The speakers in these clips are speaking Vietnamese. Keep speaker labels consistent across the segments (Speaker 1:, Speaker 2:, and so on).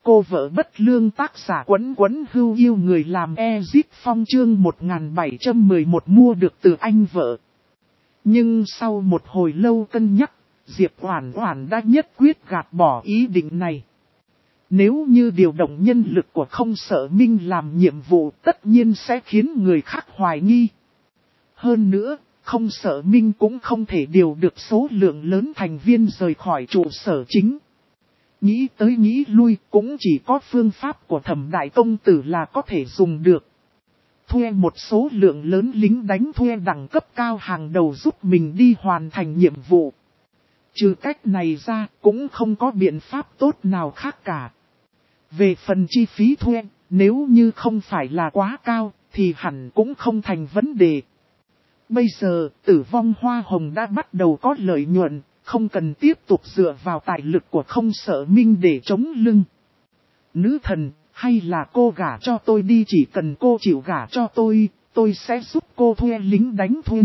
Speaker 1: Cô vợ bất lương tác giả Quấn Quấn Hưu yêu người làm Ezip Phong chương 1711 mua được từ anh vợ. Nhưng sau một hồi lâu cân nhắc, Diệp Oản Oản đã nhất quyết gạt bỏ ý định này. Nếu như điều động nhân lực của Không Sợ Minh làm nhiệm vụ tất nhiên sẽ khiến người khác hoài nghi. Hơn nữa, Không Sợ Minh cũng không thể điều được số lượng lớn thành viên rời khỏi trụ sở chính. Nghĩ tới nghĩ lui cũng chỉ có phương pháp của Thẩm Đại Công Tử là có thể dùng được. Thuê một số lượng lớn lính đánh thuê đẳng cấp cao hàng đầu giúp mình đi hoàn thành nhiệm vụ. Trừ cách này ra cũng không có biện pháp tốt nào khác cả. Về phần chi phí thuê, nếu như không phải là quá cao thì hẳn cũng không thành vấn đề. Bây giờ Tử Vong Hoa Hồng đã bắt đầu có lợi nhuận. Không cần tiếp tục dựa vào tài lực của Không Sợ Minh để chống lưng. Nữ thần, hay là cô gả cho tôi đi, chỉ cần cô chịu gả cho tôi sẽ giúp cô thuê lính đánh thuê.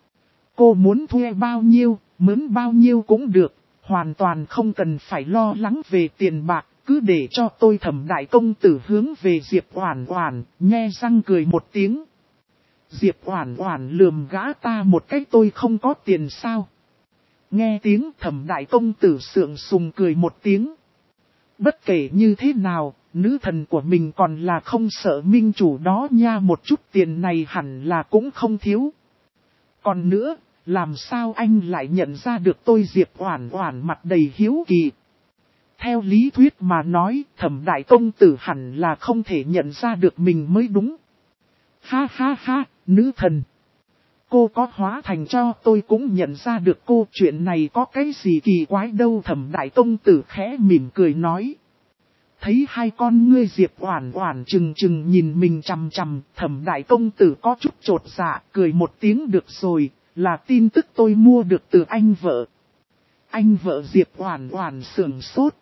Speaker 1: Cô muốn thuê bao nhiêu, mướn bao nhiêu cũng được, hoàn toàn không cần phải lo lắng về tiền bạc, cứ để cho tôi. Thẩm Đại Công Tử hướng về Diệp Oản Oản, nhe răng cười một tiếng. Diệp Oản Oản lườm gã ta một cái, tôi không có tiền sao? Nghe tiếng Thẩm Đại Công Tử sượng sùng cười một tiếng. Bất kể như thế nào, nữ thần của mình còn là Không Sợ Minh chủ đó nha, một chút tiền này hẳn là cũng không thiếu. Còn nữa, làm sao anh lại nhận ra được tôi? Diệp Oản Oản mặt đầy hiếu kỳ. Theo lý thuyết mà nói, Thẩm Đại Công Tử hẳn là không thể nhận ra được mình mới đúng. Ha ha ha, nữ thần. Cô có hóa thành cho tôi cũng nhận ra được cô, chuyện này có cái gì kỳ quái đâu. Thẩm Đại Công Tử khẽ mỉm cười nói. Thấy hai con ngươi Diệp Oản Oản chừng chừng nhìn mình chằm chằm, Thẩm Đại Công Tử có chút chột dạ, cười một tiếng. Được rồi, là tin tức tôi mua được từ anh vợ. Anh vợ? Diệp Oản Oản sửng sốt.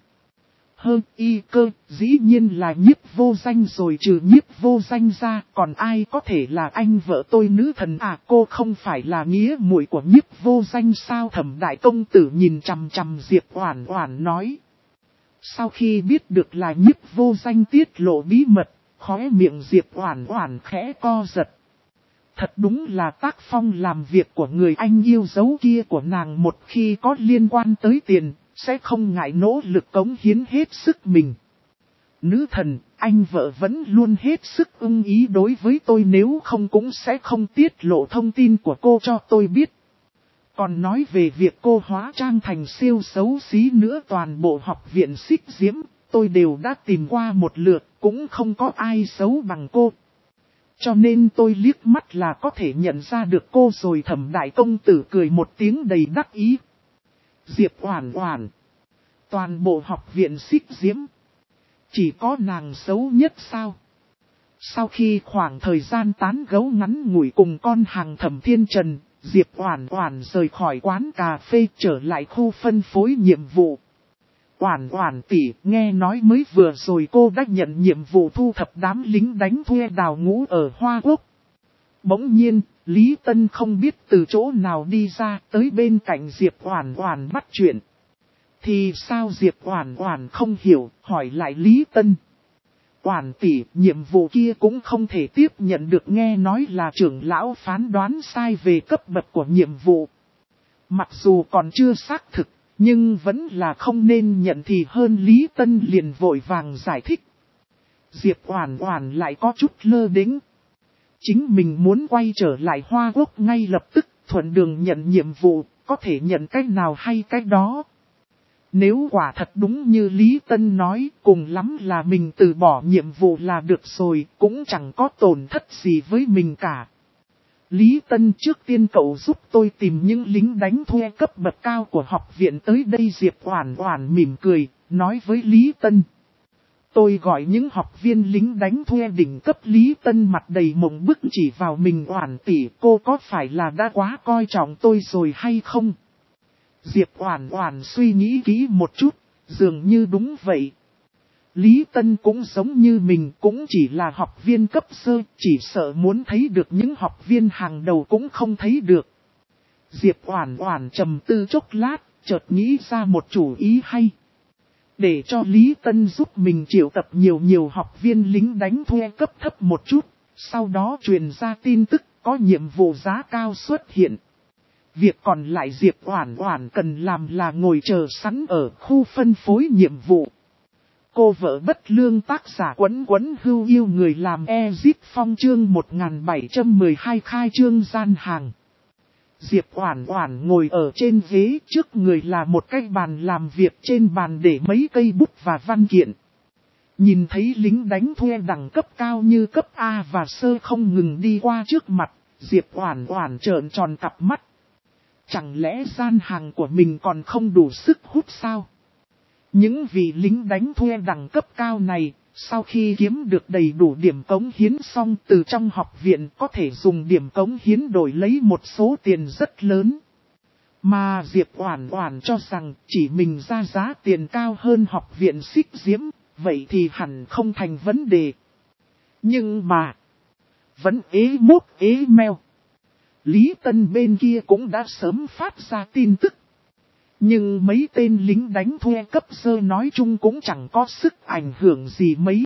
Speaker 1: Y cơ, dĩ nhiên là Nhiếp Vô Danh rồi, trừ Nhiếp Vô Danh ra, còn ai có thể là anh vợ tôi? Nữ thần à, cô không phải là nghĩa muội của Nhiếp Vô Danh sao? Thẩm Đại Công Tử nhìn chằm chằm Diệp Oản Oản nói. Sau khi biết được là Nhiếp Vô Danh tiết lộ bí mật, khóe miệng Diệp Oản Oản khẽ co giật. Thật đúng là tác phong làm việc của người anh yêu dấu kia của nàng, một khi có liên quan tới tiền, sẽ không ngại nỗ lực cống hiến hết sức mình. Nữ thần, anh vợ vẫn luôn hết sức ưng ý đối với tôi, nếu không cũng sẽ không tiết lộ thông tin của cô cho tôi biết. Còn nói về việc cô hóa trang thành siêu xấu xí nữa, toàn bộ học viện Xích Diễm, tôi đều đã tìm qua một lượt, cũng không có ai xấu bằng cô. Cho nên tôi liếc mắt là có thể nhận ra được cô rồi. Thẩm Đại Công Tử cười một tiếng đầy đắc ý. Diệp Oản Oản, toàn bộ học viện Xích Diễm, chỉ có nàng xấu nhất sao? Sau khi khoảng thời gian tán gẫu ngắn ngủi cùng con hàng Thẩm Thiên Trần, Diệp Oản Oản rời khỏi quán cà phê trở lại khu phân phối nhiệm vụ. Oản Oản tỷ, nghe nói mới vừa rồi cô đã nhận nhiệm vụ thu thập đám lính đánh thuê đào ngũ ở Hoa Quốc. Bỗng nhiên, Lý Tân không biết từ chỗ nào đi ra, tới bên cạnh Diệp Oản Oản bắt chuyện. Thì sao? Diệp Oản Oản không hiểu, hỏi lại Lý Tân. Oản tỷ, nhiệm vụ kia cũng không thể tiếp nhận được, nghe nói là trưởng lão phán đoán sai về cấp bậc của nhiệm vụ. Mặc dù còn chưa xác thực, nhưng vẫn là không nên nhận thì hơn. Lý Tân liền vội vàng giải thích. Diệp Oản Oản lại có chút lơ đễnh. Chính mình muốn quay trở lại Hoa Quốc ngay lập tức, thuận đường nhận nhiệm vụ, có thể nhận cách nào hay cách đó. Nếu quả thật đúng như Lý Tân nói, cùng lắm là mình từ bỏ nhiệm vụ là được rồi, cũng chẳng có tổn thất gì với mình cả. Lý Tân, trước tiên cậu giúp tôi tìm những lính đánh thuê cấp bậc cao của học viện tới đây. Diệp Oản Oản mỉm cười, nói với Lý Tân. Tôi gọi những học viên lính đánh thuê đỉnh cấp. Lý Tân mặt đầy mộng bức chỉ vào mình. Oản tỷ, cô có phải là đã quá coi trọng tôi rồi hay không? Diệp Oản Oản suy nghĩ kỹ một chút, dường như đúng vậy. Lý Tân cũng giống như mình, cũng chỉ là học viên cấp sơ, chỉ sợ muốn thấy được những học viên hàng đầu cũng không thấy được. Diệp Oản Oản trầm tư chốc lát, chợt nghĩ ra một chủ ý hay. Để cho Lý Tân giúp mình triệu tập nhiều học viên lính đánh thuê cấp thấp một chút, sau đó truyền ra tin tức có nhiệm vụ giá cao xuất hiện. Việc còn lại Diệp Oản Oản cần làm là ngồi chờ sẵn ở khu phân phối nhiệm vụ. Cô vợ bất lương tác giả Quấn Quấn Hưu yêu người làm Ezip Phong chương 1712 khai trương gian hàng. Diệp Oản Oản ngồi ở trên ghế, trước người là một cái bàn làm việc, trên bàn để mấy cây bút và văn kiện. Nhìn thấy lính đánh thuê đẳng cấp cao như cấp A và sơ không ngừng đi qua trước mặt, Diệp Oản Oản trợn tròn cặp mắt. Chẳng lẽ gian hàng của mình còn không đủ sức hút sao? Những vị lính đánh thuê đẳng cấp cao này, sau khi kiếm được đầy đủ điểm cống hiến xong từ trong học viện có thể dùng điểm cống hiến đổi lấy một số tiền rất lớn. Mà Diệp Oản Oản cho rằng chỉ mình ra giá tiền cao hơn học viện Xích Diễm, vậy thì hẳn không thành vấn đề. Nhưng mà, vẫn ế mốt ế meo. Lý Tân bên kia cũng đã sớm phát ra tin tức. Nhưng mấy tên lính đánh thuê cấp sơ nói chung cũng chẳng có sức ảnh hưởng gì mấy.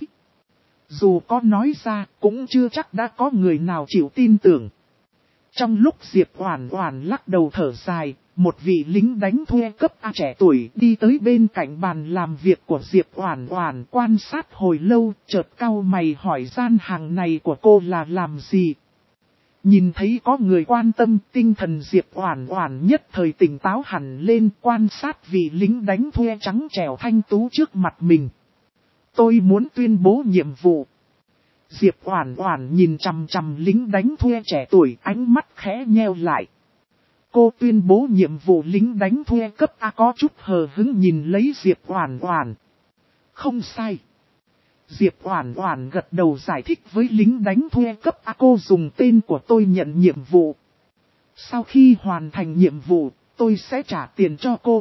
Speaker 1: Dù có nói ra cũng chưa chắc đã có người nào chịu tin tưởng. Trong lúc Diệp Oản Oản lắc đầu thở dài, một vị lính đánh thuê cấp A trẻ tuổi đi tới bên cạnh bàn làm việc của Diệp Oản Oản quan sát hồi lâu, chợt cau mày hỏi gian hàng này của cô là làm gì. Nhìn thấy có người quan tâm, tinh thần Diệp Oản Oản nhất thời tỉnh táo hẳn lên, quan sát vị lính đánh thuê trắng trẻo thanh tú trước mặt mình. Tôi muốn tuyên bố nhiệm vụ. Diệp Oản Oản nhìn chằm chằm lính đánh thuê trẻ tuổi, ánh mắt khẽ nheo lại. Cô tuyên bố nhiệm vụ lính đánh thuê cấp A, có chút hờ hững nhìn lấy Diệp Oản Oản. Không sai. Diệp Oản Oản gật đầu giải thích với lính đánh thuê cấp A, cô dùng tên của tôi nhận nhiệm vụ. Sau khi hoàn thành nhiệm vụ, tôi sẽ trả tiền cho cô.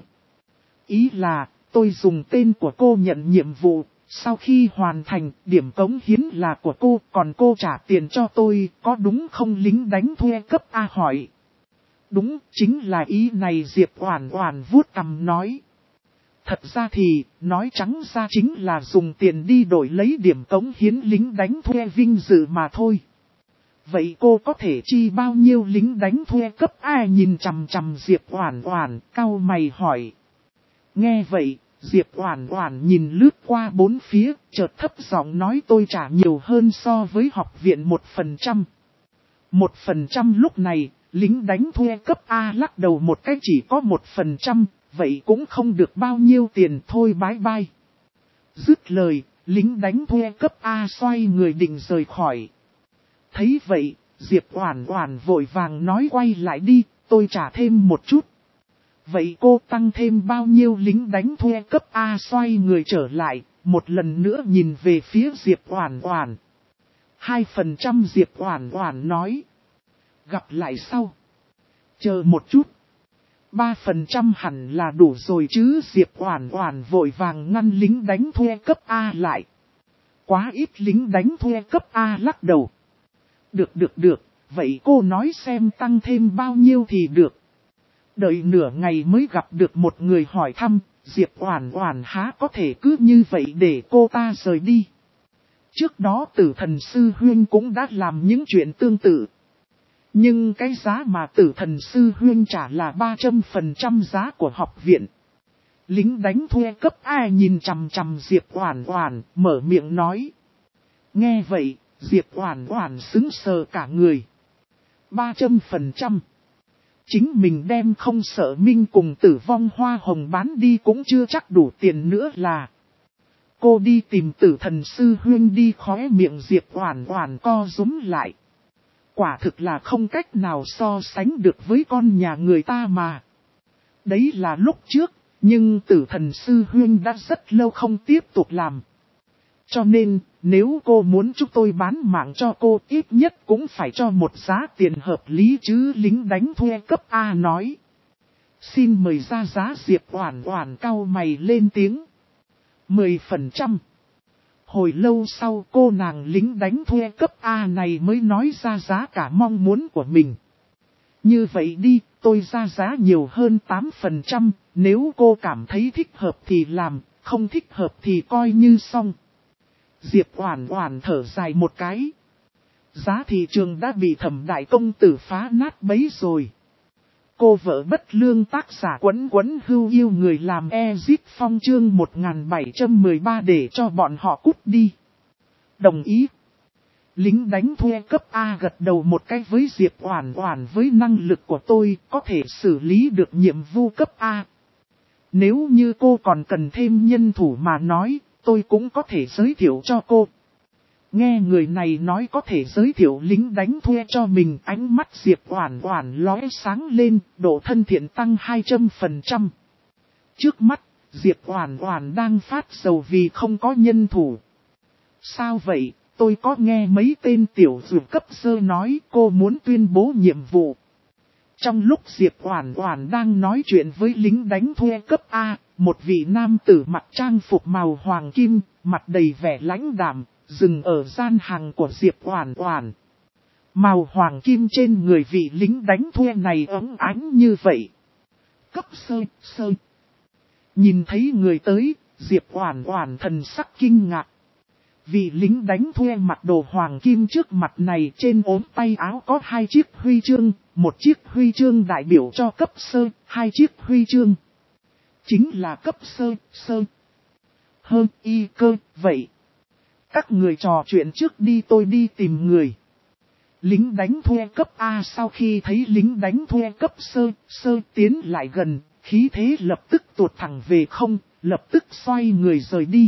Speaker 1: Ý là, tôi dùng tên của cô nhận nhiệm vụ, sau khi hoàn thành, điểm cống hiến là của cô, còn cô trả tiền cho tôi, có đúng không? Lính đánh thuê cấp A hỏi. Đúng, chính là ý này, Diệp Oản Oản vuốt cằm nói. Thật ra thì, nói trắng ra chính là dùng tiền đi đổi lấy điểm cống hiến lính đánh thuê vinh dự mà thôi. Vậy cô có thể chi bao nhiêu? Lính đánh thuê cấp A nhìn chằm chằm Diệp Oản Oản, cau mày hỏi. Nghe vậy, Diệp Oản Oản nhìn lướt qua bốn phía, chợt thấp giọng nói tôi trả nhiều hơn so với học viện 1%. 1% lúc này, lính đánh thuê cấp A lắc đầu một cái, chỉ có 1%. Vậy cũng không được bao nhiêu tiền, thôi bái bai. Dứt lời, lính đánh thuê cấp A xoay người định rời khỏi. Thấy vậy, Diệp Oản Oản vội vàng nói quay lại đi, tôi trả thêm một chút. Vậy cô tăng thêm bao nhiêu? Lính đánh thuê cấp A xoay người trở lại, một lần nữa nhìn về phía Diệp Oản Oản. 2% Diệp Oản Oản nói. Gặp lại sau. Chờ một chút. 3% hẳn là đủ rồi chứ? Diệp Oản Oản vội vàng ngăn lính đánh thuê cấp A lại. Quá ít. Lính đánh thuê cấp A lắc đầu. Được, vậy cô nói xem tăng thêm bao nhiêu thì được. Đợi nửa ngày mới gặp được một người hỏi thăm, Diệp Oản Oản há có thể cứ như vậy để cô ta rời đi. Trước đó Tử Thần Sư Huynh cũng đã làm những chuyện tương tự. Nhưng cái giá mà Tử Thần Sư Huynh trả là 300% giá của học viện. Lính đánh thuê cấp A nhìn chằm chằm Diệp Oản Oản, mở miệng nói. Nghe vậy, Diệp Oản Oản sững sờ cả người. 300%. Chính mình đem Không Sợ Minh cùng Tử Vong Hoa Hồng bán đi cũng chưa chắc đủ tiền nữa là. Cô đi tìm Tử Thần Sư Huynh đi. Khóe miệng Diệp Oản Oản co rúm lại. Quả thực là không cách nào so sánh được với con nhà người ta mà. Đấy là lúc trước, nhưng Tử Thần Sư Huynh đã rất lâu không tiếp tục làm. Cho nên, nếu cô muốn chúng tôi bán mạng cho cô, ít nhất cũng phải cho một giá tiền hợp lý chứ. Lính đánh thuê cấp A nói. Xin mời ra giá. Diệp Oản Oản cau mày lên tiếng. 10%. Hồi lâu sau cô nàng lính đánh thuê cấp A này mới nói ra giá cả mong muốn của mình. Như vậy đi, tôi ra giá nhiều hơn 8%, nếu cô cảm thấy thích hợp thì làm, không thích hợp thì coi như xong. Diệp Oản Oản thở dài một cái. Giá thị trường đã bị Thẩm đại công tử phá nát bấy rồi. Cô vợ bất lương tác giả Quấn Quấn Hưu yêu người làm Exit Phong chương 1713 để cho bọn họ cút đi. Đồng ý. Lính đánh thuê cấp A gật đầu một cái với Diệp Oản Oản, với năng lực của tôi có thể xử lý được nhiệm vụ cấp A. Nếu như cô còn cần thêm nhân thủ mà nói, tôi cũng có thể giới thiệu cho cô. Nghe người này nói có thể giới thiệu lính đánh thuê cho mình, ánh mắt Diệp Oản Oản lóe sáng lên, độ thân thiện tăng 200%. Trước mắt, Diệp Oản Oản đang phát sầu vì không có nhân thủ. Sao vậy? Tôi có nghe mấy tên tiểu dược cấp sơ nói cô muốn tuyên bố nhiệm vụ. Trong lúc Diệp Oản Oản đang nói chuyện với lính đánh thuê cấp A, một vị nam tử mặc trang phục màu hoàng kim, mặt đầy vẻ lãnh đạm, dừng ở gian hàng của Diệp Oản Oản. Màu hoàng kim trên người vị lính đánh thuê này óng ánh như vậy. Cấp sơ. Nhìn thấy người tới, Diệp Oản Oản thần sắc kinh ngạc. Vị lính đánh thuê mặc đồ hoàng kim trước mặt này trên ốm tay áo có 2 chiếc huy chương, một chiếc huy chương đại biểu cho cấp sơ, 2 chiếc huy chương. Chính là cấp sơ. Hơn y cơ, vậy. Các người trò chuyện trước đi, tôi đi tìm người. Lính đánh thuê cấp A sau khi thấy lính đánh thuê cấp sơ tiến lại gần, khí thế lập tức tuột thẳng về không, lập tức xoay người rời đi.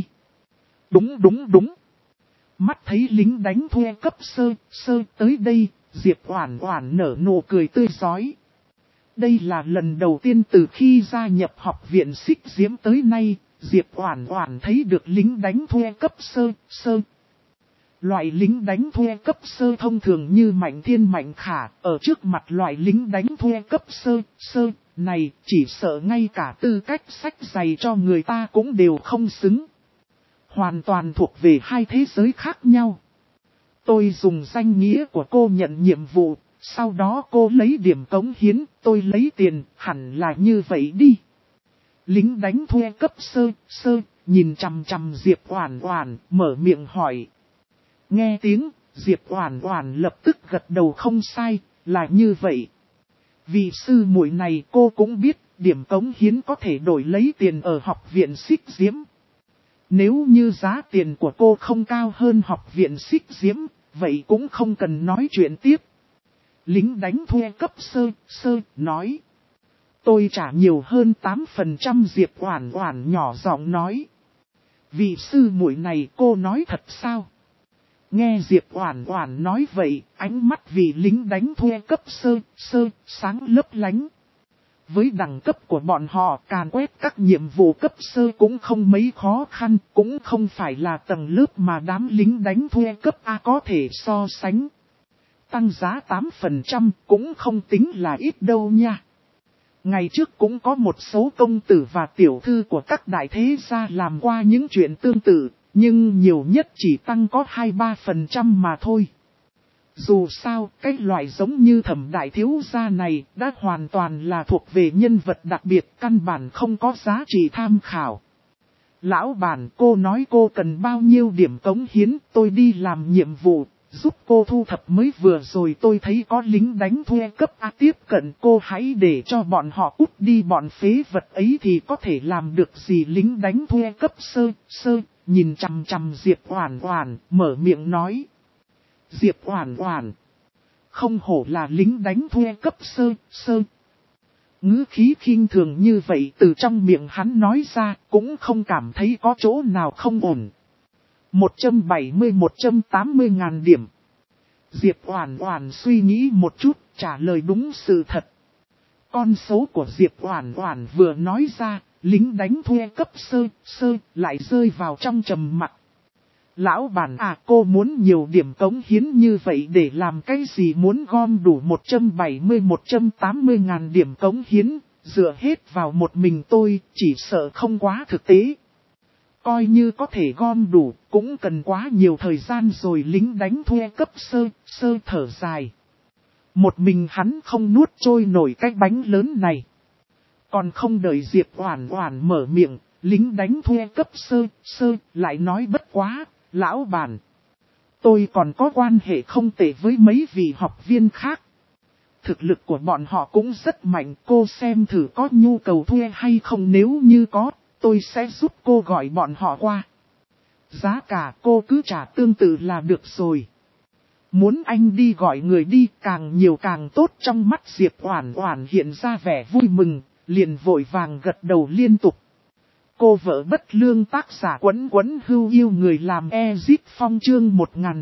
Speaker 1: Đúng. Mắt thấy lính đánh thuê cấp sơ tới đây, Diệp Oản Oản nở nụ cười tươi rói. Đây là lần đầu tiên từ khi gia nhập học viện Xích Diễm tới nay, Diệp Oản Oản thấy được lính đánh thuê cấp sơ. Loại lính đánh thuê cấp sơ thông thường như Mạnh Thiên Mạnh Khả, ở trước mặt loại lính đánh thuê cấp sơ này, chỉ sợ ngay cả tư cách sách giày cho người ta cũng đều không xứng. Hoàn toàn thuộc về hai thế giới khác nhau. Tôi dùng danh nghĩa của cô nhận nhiệm vụ, sau đó cô lấy điểm cống hiến, tôi lấy tiền, hẳn là như vậy đi. Lính đánh thuê cấp sơ, nhìn chằm chằm Diệp Oản Oản, mở miệng hỏi. Nghe tiếng, Diệp Oản Oản lập tức gật đầu không sai, là như vậy. Vị sư muội này cô cũng biết, điểm cống hiến có thể đổi lấy tiền ở học viện Xích Diễm. Nếu như giá tiền của cô không cao hơn học viện Xích Diễm, vậy cũng không cần nói chuyện tiếp. Lính đánh thuê cấp sơ nói. Tôi trả nhiều hơn 8%. Diệp Oản Oản nhỏ giọng nói. Vị sư muội này cô nói thật sao? Nghe Diệp Oản Oản nói vậy, ánh mắt vị lính đánh thuê cấp sơ sáng lấp lánh. Với đẳng cấp của bọn họ, càn quét các nhiệm vụ cấp sơ cũng không mấy khó khăn, cũng không phải là tầng lớp mà đám lính đánh thuê cấp A có thể so sánh. Tăng giá 8% cũng không tính là ít đâu nha. Ngày trước cũng có một số công tử và tiểu thư của các đại thế gia làm qua những chuyện tương tự, nhưng nhiều nhất chỉ tăng có 2-3% mà thôi. Dù sao, cái loại giống như Thẩm đại thiếu gia này đã hoàn toàn là thuộc về nhân vật đặc biệt, căn bản không có giá trị tham khảo. Lão bản, cô nói cô cần bao nhiêu điểm cống hiến, tôi đi làm nhiệm vụ, giúp cô thu thập. Mới vừa rồi tôi thấy có lính đánh thuê cấp A tiếp cận, cô hãy để cho bọn họ cút đi, bọn phế vật ấy thì có thể làm được gì. Lính đánh thuê cấp sơ, nhìn chằm chằm Diệp Oản Oản, mở miệng nói. Diệp Oản Oản, không hổ là lính đánh thuê cấp sơ. Ngữ khí khinh thường như vậy từ trong miệng hắn nói ra, cũng không cảm thấy có chỗ nào không ổn. 170-180 ngàn điểm. Diệp Oản Oản suy nghĩ một chút, trả lời đúng sự thật. Con số của Diệp Oản Oản vừa nói ra, lính đánh thuê cấp sơ lại rơi vào trong trầm mặc. Lão bản à, cô muốn nhiều điểm cống hiến như vậy để làm cái gì? Muốn gom đủ 170-180 ngàn điểm cống hiến, dựa hết vào một mình tôi, chỉ sợ không quá thực tế. Coi như có thể gom đủ, cũng cần quá nhiều thời gian rồi. Lính đánh thuê cấp sơ thở dài. Một mình hắn không nuốt trôi nổi cái bánh lớn này. Còn không đợi Diệp Oản Oản mở miệng, lính đánh thuê cấp sơ lại nói bất quá, lão bản. Tôi còn có quan hệ không tệ với mấy vị học viên khác. Thực lực của bọn họ cũng rất mạnh, cô xem thử có nhu cầu thuê hay không, nếu như có, tôi sẽ giúp cô gọi bọn họ qua. Giá cả cô cứ trả tương tự là được rồi. Muốn anh đi gọi người đi, càng nhiều càng tốt. Trong mắt Diệp Oản Oản hiện ra vẻ vui mừng, liền vội vàng gật đầu liên tục. Cô vợ bất lương tác giả Quấn Quấn Hưu yêu người làm Ezip Phong chương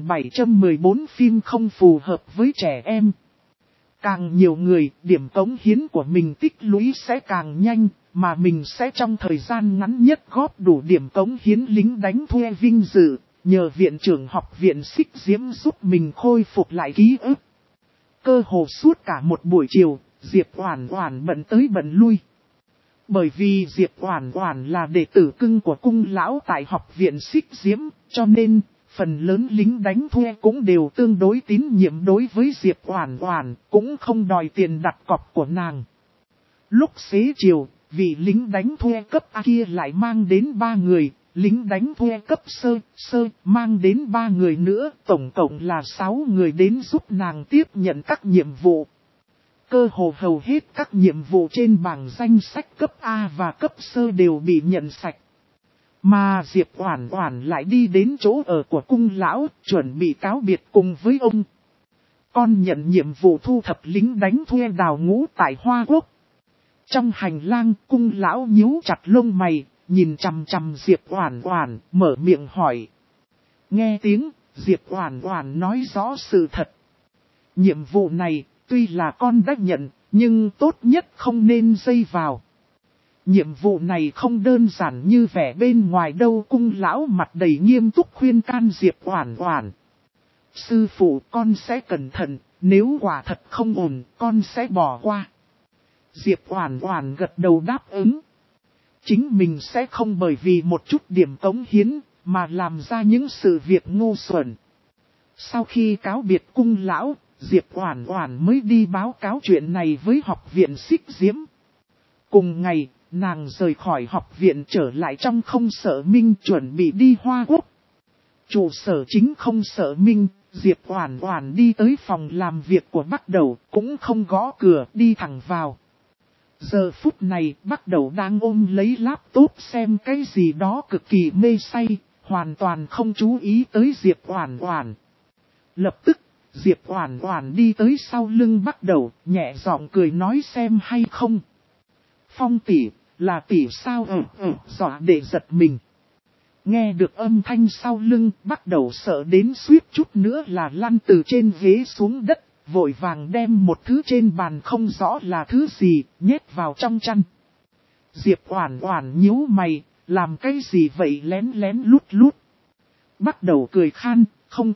Speaker 1: 1714 phim không phù hợp với trẻ em. Càng nhiều người, điểm cống hiến của mình tích lũy sẽ càng nhanh, mà mình sẽ trong thời gian ngắn nhất góp đủ điểm cống hiến lính đánh thuê vinh dự, nhờ viện trưởng học viện Xích Diễm giúp mình khôi phục lại ký ức. Cơ hồ suốt cả một buổi chiều, Diệp Oản Oản bận tới bận lui. Bởi vì Diệp Oản Oản là đệ tử cưng của cung lão tại học viện Xích Diễm, cho nên phần lớn lính đánh thuê cũng đều tương đối tín nhiệm đối với Diệp Oản Oản, cũng không đòi tiền đặt cọc của nàng. Lúc xế chiều, vị lính đánh thuê cấp A kia lại mang đến 3 người, lính đánh thuê cấp sơ mang đến 3 người nữa, tổng cộng là 6 người đến giúp nàng tiếp nhận các nhiệm vụ. Cơ hồ hầu hết các nhiệm vụ trên bảng danh sách cấp A và cấp sơ đều bị nhận sạch. Mà Diệp Oản Oản lại đi đến chỗ ở của cung lão, chuẩn bị cáo biệt cùng với ông. Con nhận nhiệm vụ thu thập lính đánh thuê đào ngũ tại Hoa Quốc. Trong hành lang, cung lão nhíu chặt lông mày, nhìn chằm chằm Diệp Oản Oản, mở miệng hỏi. Nghe tiếng, Diệp Oản Oản nói rõ sự thật. Nhiệm vụ này, tuy là con đã nhận, nhưng tốt nhất không nên dây vào. Nhiệm vụ này không đơn giản như vẻ bên ngoài đâu. Cung lão mặt đầy nghiêm túc khuyên can Diệp Oản Oản. Sư phụ, con sẽ cẩn thận, nếu quả thật không ổn, con sẽ bỏ qua. Diệp Oản Oản gật đầu đáp ứng. Chính mình sẽ không bởi vì một chút điểm cống hiến, mà làm ra những sự việc ngu xuẩn. Sau khi cáo biệt cung lão, Diệp Oản Oản mới đi báo cáo chuyện này với học viện Xích Diễm. Cùng ngày, nàng rời khỏi học viện trở lại trong Không Sở Minh chuẩn bị đi Hoa Quốc. Trụ sở chính Không Sở Minh, Diệp Oản Oản đi tới phòng làm việc của Bắc Đầu, cũng không gõ cửa, đi thẳng vào. Giờ phút này, Bắc Đầu đang ôm lấy laptop xem cái gì đó cực kỳ mê say, hoàn toàn không chú ý tới Diệp Oản Oản. Lập tức, Diệp Oản Oản đi tới sau lưng Bắc Đầu, nhẹ giọng cười nói xem hay không. Phong tỷ, là tỷ sao? Dọa để giật mình. Nghe được âm thanh sau lưng, Bắc Đầu sợ đến suýt chút nữa là lăn từ trên ghế xuống đất, vội vàng đem một thứ trên bàn không rõ là thứ gì, nhét vào trong chăn. Diệp Oản Oản nhíu mày, làm cái gì vậy lén lén lút lút. Bắc Đầu cười khan, không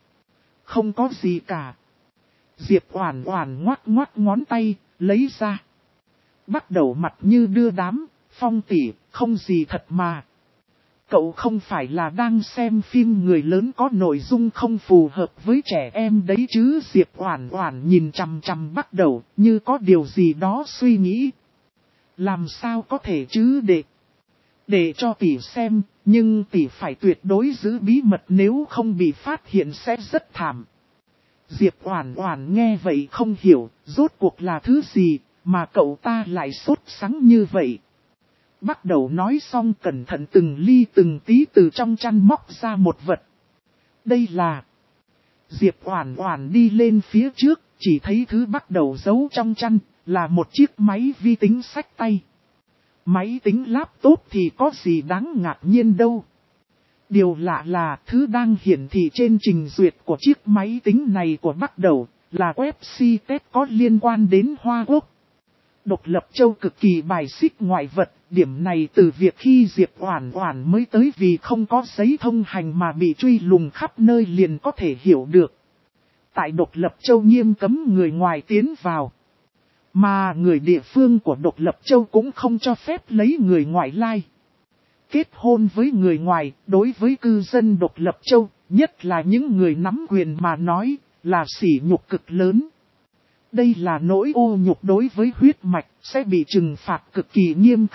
Speaker 1: có gì cả. Diệp Oản Oản ngoắc ngoắc ngón tay, lấy ra. Bắc Đầu mặt như đưa đám, Phong tỷ, không gì thật mà. Cậu không phải là đang xem phim người lớn có nội dung không phù hợp với trẻ em đấy chứ? Diệp Oản Oản nhìn chằm chằm Bắc Đầu, như có điều gì đó suy nghĩ. Làm sao có thể chứ để cho tỷ xem, nhưng tỷ phải tuyệt đối giữ bí mật, nếu không bị phát hiện sẽ rất thảm. Diệp Oản Oản nghe vậy không hiểu, rốt cuộc là thứ gì mà cậu ta lại sốt sắng như vậy. Bắc Đầu nói xong cẩn thận từng ly từng tí từ trong chăn móc ra một vật. Đây là... Diệp Oản Oản đi lên phía trước, chỉ thấy thứ Bắc Đầu giấu trong chăn, là một chiếc máy vi tính xách tay. Máy tính laptop thì có gì đáng ngạc nhiên đâu. Điều lạ là thứ đang hiển thị trên trình duyệt của chiếc máy tính này của Bắc Đầu, là website test có liên quan đến Hoa Quốc. Độc Lập Châu cực kỳ bài xích ngoại vật, điểm này từ việc khi Diệp Oản Oản mới tới vì không có giấy thông hành mà bị truy lùng khắp nơi liền có thể hiểu được. Tại Độc Lập Châu nghiêm cấm người ngoài tiến vào. Mà người địa phương của Độc Lập Châu cũng không cho phép lấy người ngoại lai. Kết hôn với người ngoài, đối với cư dân Độc Lập Châu, nhất là những người nắm quyền mà nói, là sỉ nhục cực lớn. Đây là nỗi ô nhục đối với huyết mạch, sẽ bị trừng phạt cực kỳ nghiêm khắc,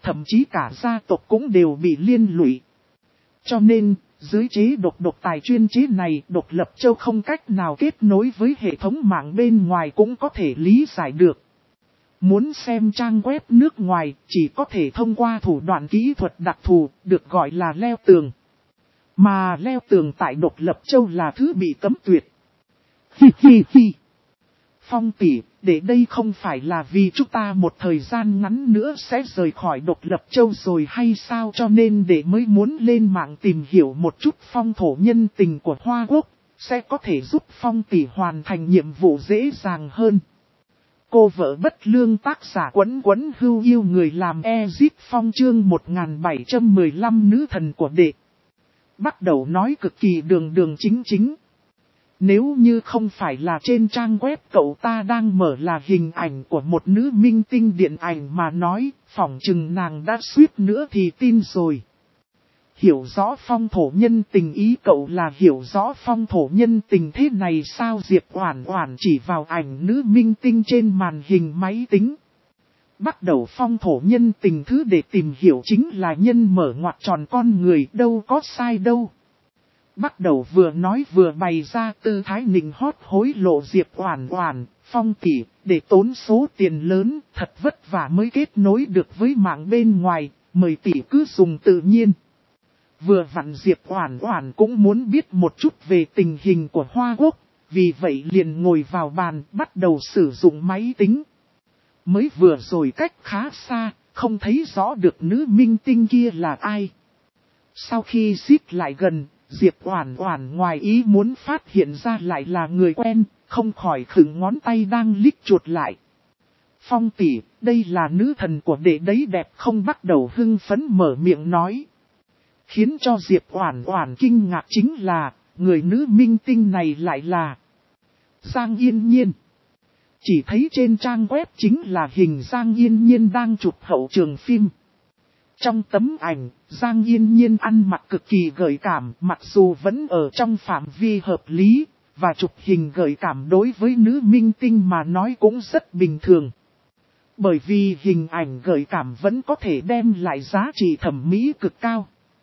Speaker 1: thậm chí cả gia tộc cũng đều bị liên lụy. Cho nên, dưới chế độc tài chuyên chế này, Độc Lập Châu không cách nào kết nối với hệ thống mạng bên ngoài cũng có thể lý giải được. Muốn xem trang web nước ngoài, chỉ có thể thông qua thủ đoạn kỹ thuật đặc thù, được gọi là leo tường. Mà leo tường tại Độc Lập Châu là thứ bị cấm tuyệt. Phong tỷ, để đây không phải là vì chúng ta một thời gian ngắn nữa sẽ rời khỏi Độc Lập Châu rồi hay sao, cho nên để mới muốn lên mạng tìm hiểu một chút phong thổ nhân tình của Hoa Quốc, sẽ có thể giúp Phong tỷ hoàn thành nhiệm vụ dễ dàng hơn. Cô vợ bất lương tác giả Quấn Hưu yêu người làm Ezip Phong chương 1715 nữ thần của đệ. Bắt đầu nói cực kỳ đường chính. Nếu như không phải là trên trang web cậu ta đang mở là hình ảnh của một nữ minh tinh điện ảnh mà nói, phỏng chừng nàng đã suýt nữa thì tin rồi. Hiểu rõ phong thổ nhân tình, ý cậu là hiểu rõ phong thổ nhân tình thế này sao? Diệp Oản Oản chỉ vào ảnh nữ minh tinh trên màn hình máy tính. Bắt đầu phong thổ nhân tình thứ để tìm hiểu chính là nhân mở ngoặc tròn con người, đâu có sai đâu. Bắt đầu vừa nói vừa bày ra tư thái nịnh hót hối lộ Diệp Oản Oản, Phong tỷ, để tốn số tiền lớn, thật vất vả mới kết nối được với mạng bên ngoài, mời tỷ cứ dùng tự nhiên. Vừa vặn Diệp Oản Oản cũng muốn biết một chút về tình hình của Hoa Quốc, vì vậy liền ngồi vào bàn bắt đầu sử dụng máy tính. Mới vừa rồi cách khá xa, không thấy rõ được nữ minh tinh kia là ai. Sau khi xích lại gần, Diệp Oản Oản ngoài ý muốn phát hiện ra lại là người quen, không khỏi khựng ngón tay đang liếc chuột lại. Phong tỷ, đây là nữ thần của đệ đấy đẹp không? Bắt đầu hưng phấn mở miệng nói. Khiến cho Diệp Oản Oản kinh ngạc chính là, người nữ minh tinh này lại là Giang Yên Nhiên. Chỉ thấy trên trang web chính là hình Giang Yên Nhiên đang chụp hậu trường phim. Trong tấm ảnh, Giang Yên Nhiên ăn mặc cực kỳ gợi cảm, mặc dù vẫn ở trong phạm vi hợp lý, và chụp hình gợi cảm đối với nữ minh tinh mà nói cũng rất bình thường. Bởi vì hình ảnh gợi cảm vẫn có thể đem lại giá trị thẩm mỹ cực cao.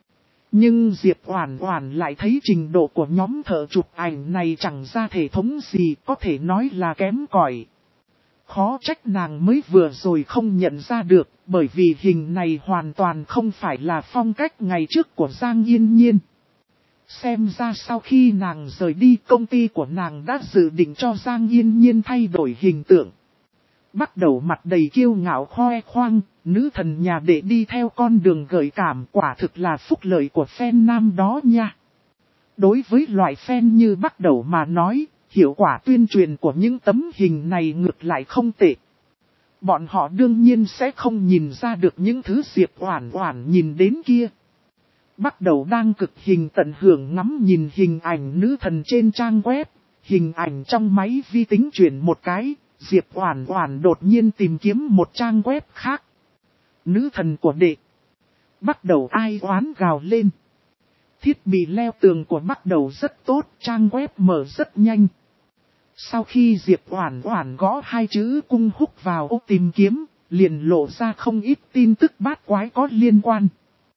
Speaker 1: Nhưng Diệp Oản Oản lại thấy trình độ của nhóm thợ chụp ảnh này chẳng ra thể thống gì, có thể nói là kém cỏi. Khó trách nàng mới vừa rồi không nhận ra được, bởi vì hình này hoàn toàn không phải là phong cách ngày trước của Giang Yên Nhiên. Xem ra sau khi nàng rời đi, công ty của nàng đã dự định cho Giang Yên Nhiên thay đổi hình tượng. Bắt đầu mặt đầy kiêu ngạo khoe khoang, nữ thần nhà đệ đi theo con đường gợi cảm, quả thực là phúc lợi của fan nam đó nha. Đối với loại fan như bắt đầu mà nói, hiệu quả tuyên truyền của những tấm hình này ngược lại không tệ. Bọn họ đương nhiên sẽ không nhìn ra được những thứ Diệp Oản Oản nhìn đến kia. Bắt đầu đang cực hình tận hưởng ngắm nhìn hình ảnh nữ thần trên trang web, hình ảnh trong máy vi tính chuyển một cái, Diệp Oản Oản đột nhiên tìm kiếm một trang web khác. Nữ thần của đệ. Bắt đầu ai oán gào lên. Thiết bị leo tường của bắt đầu rất tốt, trang web mở rất nhanh. Sau khi Diệp Oản Oản gõ hai chữ cung húc vào ô tìm kiếm, liền lộ ra không ít tin tức bát quái có liên quan.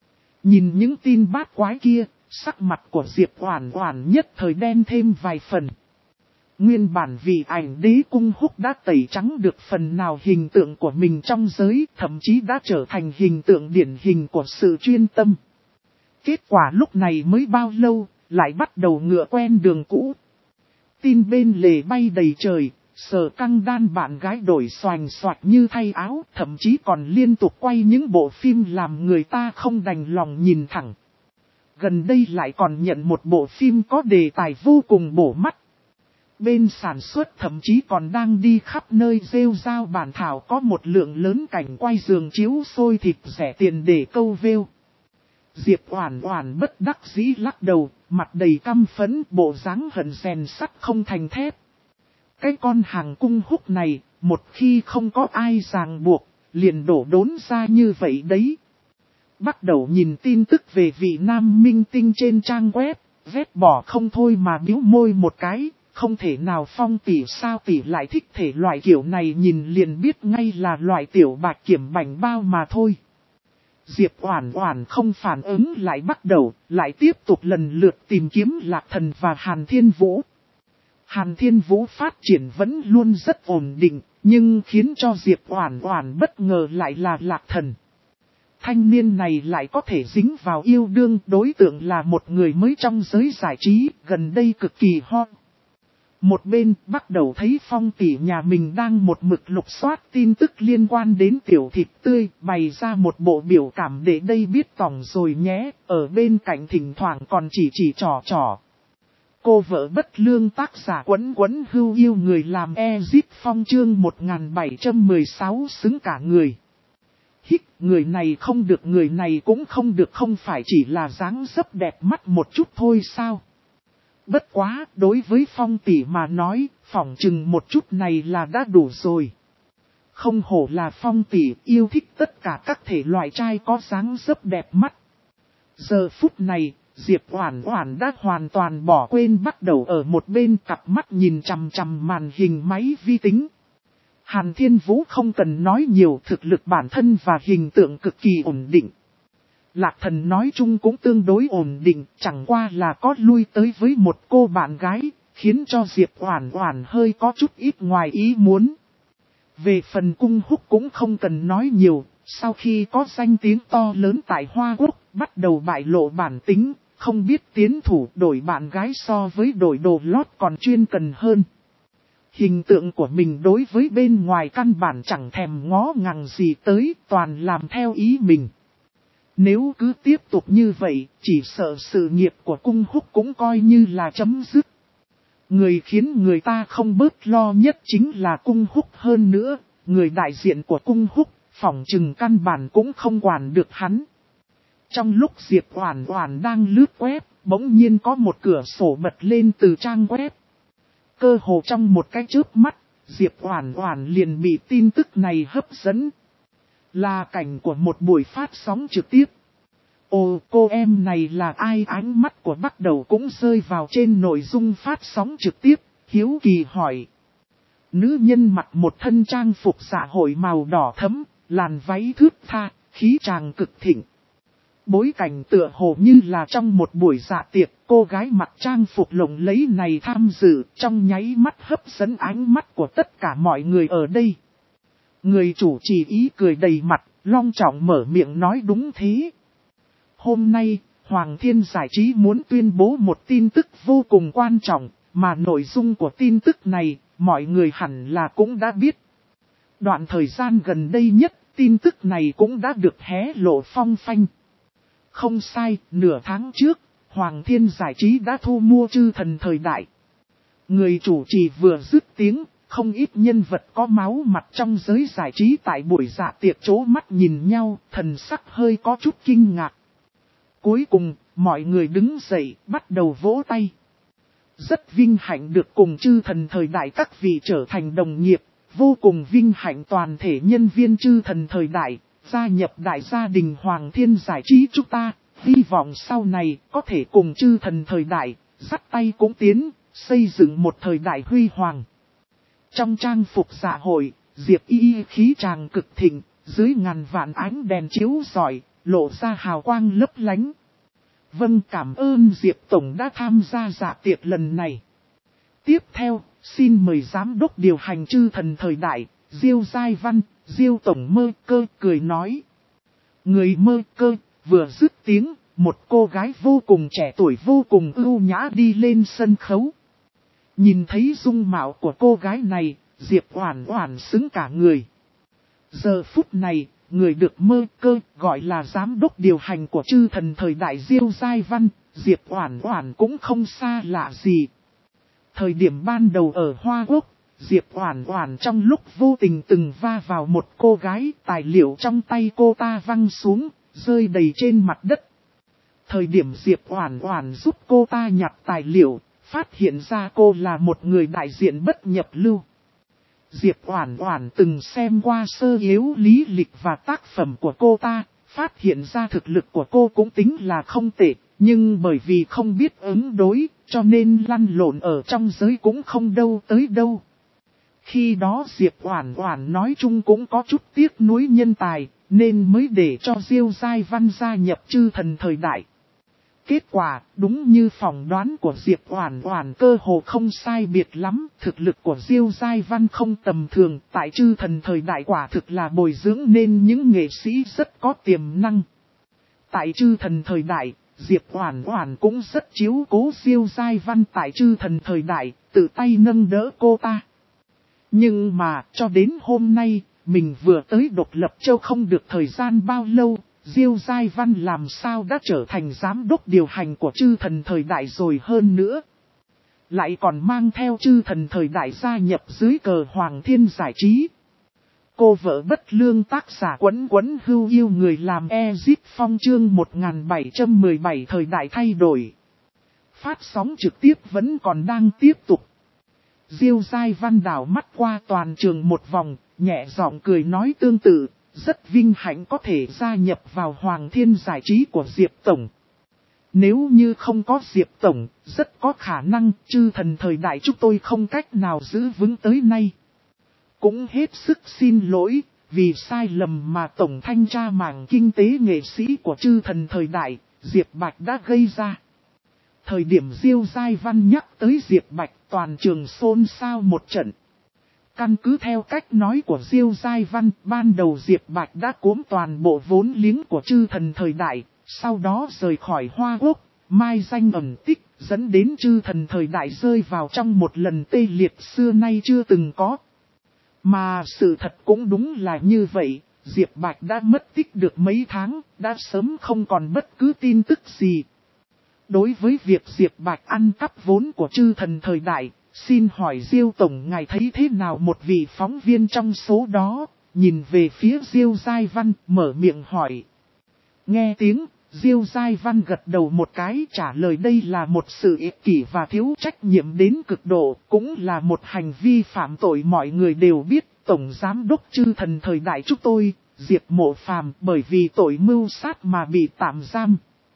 Speaker 1: Nhìn những tin bát quái kia, sắc mặt của Diệp Oản Oản nhất thời đen thêm vài phần. Nguyên bản vì ảnh đế cung húc đã tẩy trắng được phần nào hình tượng của mình trong giới, thậm chí đã trở thành hình tượng điển hình của sự chuyên tâm. Kết quả lúc này mới bao lâu, lại bắt đầu ngựa quen đường cũ. Tin bên lề bay đầy trời, Sở Căng Đan bạn gái đổi xoành xoạch như thay áo, thậm chí còn liên tục quay những bộ phim làm người ta không đành lòng nhìn thẳng. Gần đây lại còn nhận một bộ phim có đề tài vô cùng bổ mắt. Bên sản xuất thậm chí còn đang đi khắp nơi rêu rao bản thảo có một lượng lớn cảnh quay giường chiếu xôi thịt rẻ tiền để câu view. Diệp Oản Oản bất đắc dĩ lắc đầu, mặt đầy căm phẫn, bộ dáng hận rèn sắt không thành thép. Cái con hàng cung húc này, một khi không có ai ràng buộc, liền đổ đốn ra như vậy đấy. Bắt đầu nhìn tin tức về vị nam minh tinh trên trang web, vét bỏ không thôi mà bĩu môi một cái, không thể nào. Phong tỷ sao tỷ lại thích thể loại kiểu này, nhìn liền biết ngay là loại tiểu bạch kiểm bảnh bao mà thôi. Diệp Oản Oản không phản ứng lại bắt đầu, lại tiếp tục lần lượt tìm kiếm Lạc Thần và Hàn Thiên Vũ. Hàn Thiên Vũ phát triển vẫn luôn rất ổn định, nhưng khiến cho Diệp Oản Oản bất ngờ lại là Lạc Thần. Thanh niên này lại có thể dính vào yêu đương, đối tượng là một người mới trong giới giải trí, gần đây cực kỳ hot. Một bên bắt đầu thấy Phong tỷ nhà mình đang một mực lục soát tin tức liên quan đến tiểu thịt tươi, bày ra một bộ biểu cảm để đây biết tỏng rồi nhé, ở bên cạnh thỉnh thoảng còn chỉ trò. Cô vợ bất lương tác giả Quấn Quấn Hưu yêu người làm Ezip Phong chương 1716 xứng cả người. Hích, người này không được người này cũng không được, không phải chỉ là dáng dấp đẹp mắt một chút thôi sao? Bất quá, đối với Phong tỷ mà nói, phỏng chừng một chút này là đã đủ rồi. Không hổ là Phong tỷ yêu thích tất cả các thể loại trai có dáng dấp đẹp mắt. Giờ phút này, Diệp Oản Oản đã hoàn toàn bỏ quên, bắt đầu ở một bên cặp mắt nhìn chằm chằm màn hình máy vi tính. Hàn Thiên Vũ không cần nói nhiều, thực lực bản thân và hình tượng cực kỳ ổn định. Lạc Thần nói chung cũng tương đối ổn định, chẳng qua là có lui tới với một cô bạn gái, khiến cho Diệp Oản Oản hơi có chút ít ngoài ý muốn. Về phần Cung Húc cũng không cần nói nhiều, sau khi có danh tiếng to lớn tại Hoa Quốc, bắt đầu bại lộ bản tính, không biết tiến thủ, đổi bạn gái so với đổi đồ lót còn chuyên cần hơn. Hình tượng của mình đối với bên ngoài căn bản chẳng thèm ngó ngàng gì tới, toàn làm theo ý mình. Nếu cứ tiếp tục như vậy, chỉ sợ sự nghiệp của Cung Húc cũng coi như là chấm dứt. Người khiến người ta không bớt lo nhất chính là Cung Húc, hơn nữa, người đại diện của Cung Húc, phỏng chừng căn bản cũng không quản được hắn. Trong lúc Diệp Oản Oản đang lướt web, bỗng nhiên có một cửa sổ bật lên từ trang web. Cơ hồ trong một cái chớp mắt, Diệp Oản Oản liền bị tin tức này hấp dẫn. Là cảnh của một buổi phát sóng trực tiếp. Ồ, cô em này là ai? Ánh mắt của bắt đầu cũng rơi vào trên nội dung phát sóng trực tiếp, hiếu kỳ hỏi. Nữ nhân mặc một thân trang phục dạ hội màu đỏ thẫm, làn váy thướt tha, khí chàng cực thịnh. Bối cảnh tựa hồ như là trong một buổi dạ tiệc, cô gái mặc trang phục lộng lẫy này tham dự, trong nháy mắt hấp dẫn ánh mắt của tất cả mọi người ở đây. Người chủ trì ý cười đầy mặt, long trọng mở miệng nói đúng thế. Hôm nay, Hoàng Thiên Giải trí muốn tuyên bố một tin tức vô cùng quan trọng, mà nội dung của tin tức này, mọi người hẳn là cũng đã biết. Đoạn thời gian gần đây nhất, tin tức này cũng đã được hé lộ phong phanh. Không sai, nửa tháng trước, Hoàng Thiên Giải trí đã thu mua Chư Thần Thời Đại. Người chủ trì vừa dứt tiếng, không ít nhân vật có máu mặt trong giới giải trí tại buổi dạ tiệc chố mắt nhìn nhau, thần sắc hơi có chút kinh ngạc. Cuối cùng, mọi người đứng dậy, bắt đầu vỗ tay. Rất vinh hạnh được cùng Chư Thần Thời Đại các vị trở thành đồng nghiệp, vô cùng vinh hạnh toàn thể nhân viên Chư Thần Thời Đại, gia nhập đại gia đình Hoàng Thiên Giải trí chúng ta, hy vọng sau này có thể cùng Chư Thần Thời Đại, dắt tay cũng tiến, xây dựng một thời đại huy hoàng. Trong trang phục dạ hội, Diệp Y khí chàng cực thịnh, dưới ngàn vạn ánh đèn chiếu rọi, lộ ra hào quang lấp lánh. Vâng, cảm ơn Diệp Tổng đã tham gia dạ tiệc lần này. Tiếp theo, xin mời Giám đốc điều hành Chư Thần Thời Đại, Diêu Giai Văn, Diêu Tổng Mơ Cơ cười nói. Người Mơ Cơ vừa dứt tiếng, một cô gái vô cùng trẻ tuổi vô cùng ưu nhã đi lên sân khấu. Nhìn thấy dung mạo của cô gái này, Diệp Oản Oản xứng cả người. Giờ phút này, người được Mơ Cơ gọi là giám đốc điều hành của Chư Thần Thời Đại Diêu Giai Văn, Diệp Oản Oản cũng không xa lạ gì. Thời điểm ban đầu ở Hoa Quốc, Diệp Oản Oản trong lúc vô tình từng va vào một cô gái, tài liệu trong tay cô ta văng xuống, rơi đầy trên mặt đất. Thời điểm Diệp Oản Oản giúp cô ta nhặt tài liệu, phát hiện ra cô là một người đại diện bất nhập lưu. Diệp Oản Oản từng xem qua sơ yếu lý lịch và tác phẩm của cô ta, phát hiện ra thực lực của cô cũng tính là không tệ, nhưng bởi vì không biết ứng đối, cho nên lăn lộn ở trong giới cũng không đâu tới đâu. Khi đó Diệp Oản Oản nói chung cũng có chút tiếc nuối nhân tài, nên mới để cho Diêu Giai Văn gia nhập Chư Thần thời đại. Kết quả, đúng như phỏng đoán của Diệp Oản Oản cơ hồ không sai biệt lắm, thực lực của Diêu Giai Văn không tầm thường, tại Chư Thần thời đại quả thực là bồi dưỡng nên những nghệ sĩ rất có tiềm năng. Tại Chư Thần thời đại, Diệp Oản Oản cũng rất chiếu cố Diêu Giai Văn tại Chư Thần thời đại, tự tay nâng đỡ cô ta. Nhưng mà, cho đến hôm nay, mình vừa tới Độc Lập Châu không được thời gian bao lâu, Diêu Giai Văn làm sao đã trở thành giám đốc điều hành của Chư Thần thời đại rồi, hơn nữa. Lại còn mang theo Chư Thần thời đại gia nhập dưới cờ Hoàng Thiên giải trí. Cô vợ bất lương tác giả Quấn Quấn Hưu yêu người làm Ezip Phong chương 1717 thời đại thay đổi. Phát sóng trực tiếp vẫn còn đang tiếp tục. Diêu Giai Văn đảo mắt qua toàn trường một vòng, nhẹ giọng cười nói tương tự, rất vinh hạnh có thể gia nhập vào Hoàng Thiên giải trí của Diệp Tổng. Nếu như không có Diệp Tổng, rất có khả năng Chư Thần thời đại chúng tôi không cách nào giữ vững tới nay. Cũng hết sức xin lỗi, vì sai lầm mà Tổng Thanh tra mảng kinh tế nghệ sĩ của Chư Thần thời đại, Diệp Bạch đã gây ra. Thời điểm Diêu Giai Văn nhắc tới Diệp Bạch, toàn trường xôn xao một trận. Căn cứ theo cách nói của Diêu Giai Văn, ban đầu Diệp Bạch đã cuốn toàn bộ vốn liếng của Chư Thần thời đại, sau đó rời khỏi Hoa Quốc, mai danh ẩn tích, dẫn đến Chư Thần thời đại rơi vào trong một lần tê liệt xưa nay chưa từng có. Mà sự thật cũng đúng là như vậy, Diệp Bạch đã mất tích được mấy tháng, đã sớm không còn bất cứ tin tức gì. Đối với việc Diệp Bạch ăn cắp vốn của Chư Thần thời đại, xin hỏi Diêu Tổng ngài thấy thế nào? Một vị phóng viên trong số đó, nhìn về phía Diêu Giai Văn, mở miệng hỏi. Nghe tiếng, Diêu Giai Văn gật đầu một cái, trả lời đây là một sự ích kỷ và thiếu trách nhiệm đến cực độ, cũng là một hành vi phạm tội mọi người đều biết. Tổng Giám đốc Chư Thần thời đại chúng tôi, Diệp Mộ Phàm, bởi vì tội mưu sát mà bị tạm giam.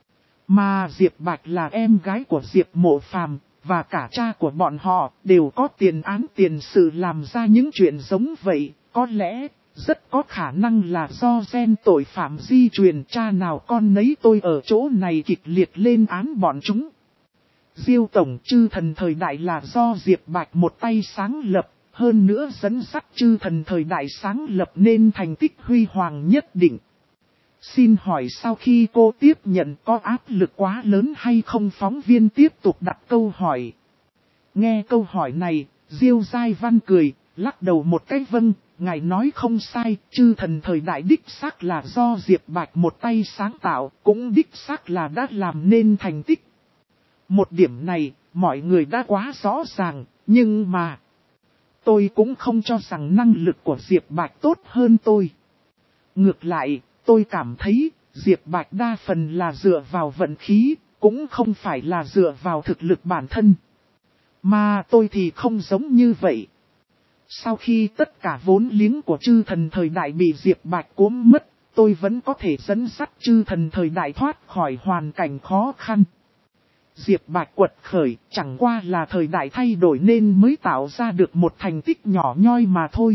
Speaker 1: Mà Diệp Bạch là em gái của Diệp Mộ Phàm, và cả cha của bọn họ đều có tiền án tiền sự làm ra những chuyện giống vậy, có lẽ rất có khả năng là do gen tội phạm di truyền, cha nào con nấy tôi ở chỗ này kịch liệt lên án bọn chúng. Diêu Tổng, Chư Thần thời đại là do Diệp Bạch một tay sáng lập, hơn nữa dẫn dắt Chư Thần thời đại sáng lập nên thành tích huy hoàng nhất định. Xin hỏi sau khi cô tiếp nhận có áp lực quá lớn hay không? Phóng viên tiếp tục đặt câu hỏi. Nghe câu hỏi này, Diêu Giai Văn cười, lắc đầu một cái vâng, ngài nói không sai, Chư Thần thời đại đích xác là do Diệp Bạch một tay sáng tạo, cũng đích xác là đã làm nên thành tích. Một điểm này, mọi người đã quá rõ ràng, nhưng mà tôi cũng không cho rằng năng lực của Diệp Bạch tốt hơn tôi. Ngược lại, tôi cảm thấy, Diệp Bạch đa phần là dựa vào vận khí, cũng không phải là dựa vào thực lực bản thân. Mà tôi thì không giống như vậy. Sau khi tất cả vốn liếng của Chư Thần thời đại bị Diệp Bạch cuốn mất, tôi vẫn có thể dẫn dắt Chư Thần thời đại thoát khỏi hoàn cảnh khó khăn. Diệp Bạch quật khởi chẳng qua là thời đại thay đổi nên mới tạo ra được một thành tích nhỏ nhoi mà thôi.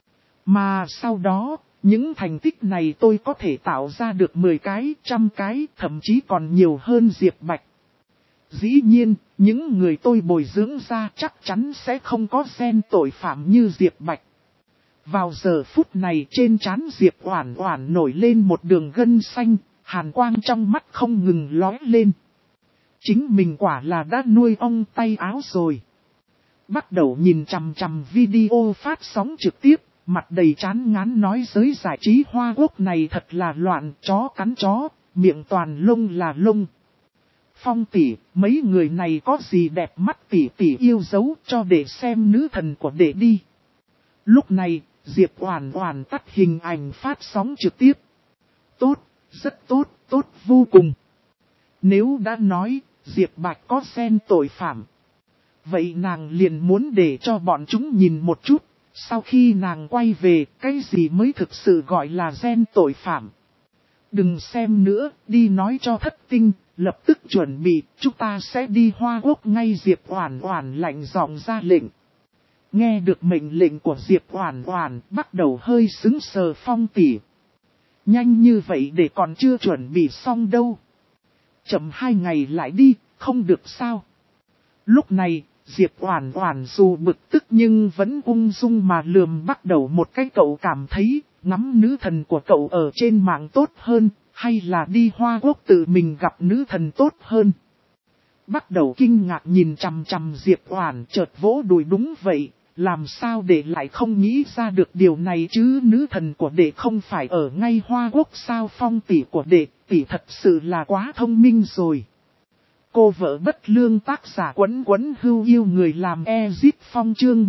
Speaker 1: Mà sau đó, những thành tích này tôi có thể tạo ra được 10 cái, 100 cái, thậm chí còn nhiều hơn Diệp Bạch. Dĩ nhiên, những người tôi bồi dưỡng ra chắc chắn sẽ không có gen tội phạm như Diệp Bạch. Vào giờ phút này trên trán Diệp Oản Oản nổi lên một đường gân xanh, hàn quang trong mắt không ngừng lóe lên. Chính mình quả là đã nuôi ong tay áo rồi. Bắt đầu nhìn chằm chằm video phát sóng trực tiếp, mặt đầy chán ngán nói giới giải trí Hoa Quốc này thật là loạn, chó cắn chó, miệng toàn lông là lông. Phong tỷ, mấy người này có gì đẹp mắt tỷ tỷ yêu dấu cho để xem nữ thần của đệ đi. Lúc này, Diệp Oản Oản tắt hình ảnh phát sóng trực tiếp. Tốt, rất tốt, tốt vô cùng. Nếu đã nói, Diệp Bạch có gen tội phạm, vậy nàng liền muốn để cho bọn chúng nhìn một chút. Sau khi nàng quay về, cái gì mới thực sự gọi là gen tội phạm? Đừng xem nữa, đi nói cho Thất Tinh, lập tức chuẩn bị, chúng ta sẽ đi Hoa Quốc ngay. Diệp Oản Oản lạnh giọng ra lệnh. Nghe được mệnh lệnh của Diệp Oản Oản, bắt đầu hơi sững sờ. Phong tỷ, nhanh như vậy để còn chưa chuẩn bị xong đâu. Chậm 2 ngày lại đi, không được sao? Lúc này, Diệp Oản Oản dù bực tức nhưng vẫn ung dung mà lườm bắt đầu một cái. Cậu cảm thấy, ngắm nữ thần của cậu ở trên mạng tốt hơn, hay là đi Hoa Quốc tự mình gặp nữ thần tốt hơn? Bắt đầu kinh ngạc nhìn chằm chằm Diệp Oản, chợt vỗ đùi. Đúng vậy, làm sao đệ lại không nghĩ ra được điều này chứ? Nữ thần của đệ không phải ở ngay Hoa Quốc sao? Phong tỷ của đệ, tỷ thật sự là quá thông minh rồi. Cô vợ bất lương tác giả Quấn Quấn Hưu yêu người làm Ezip Phong chương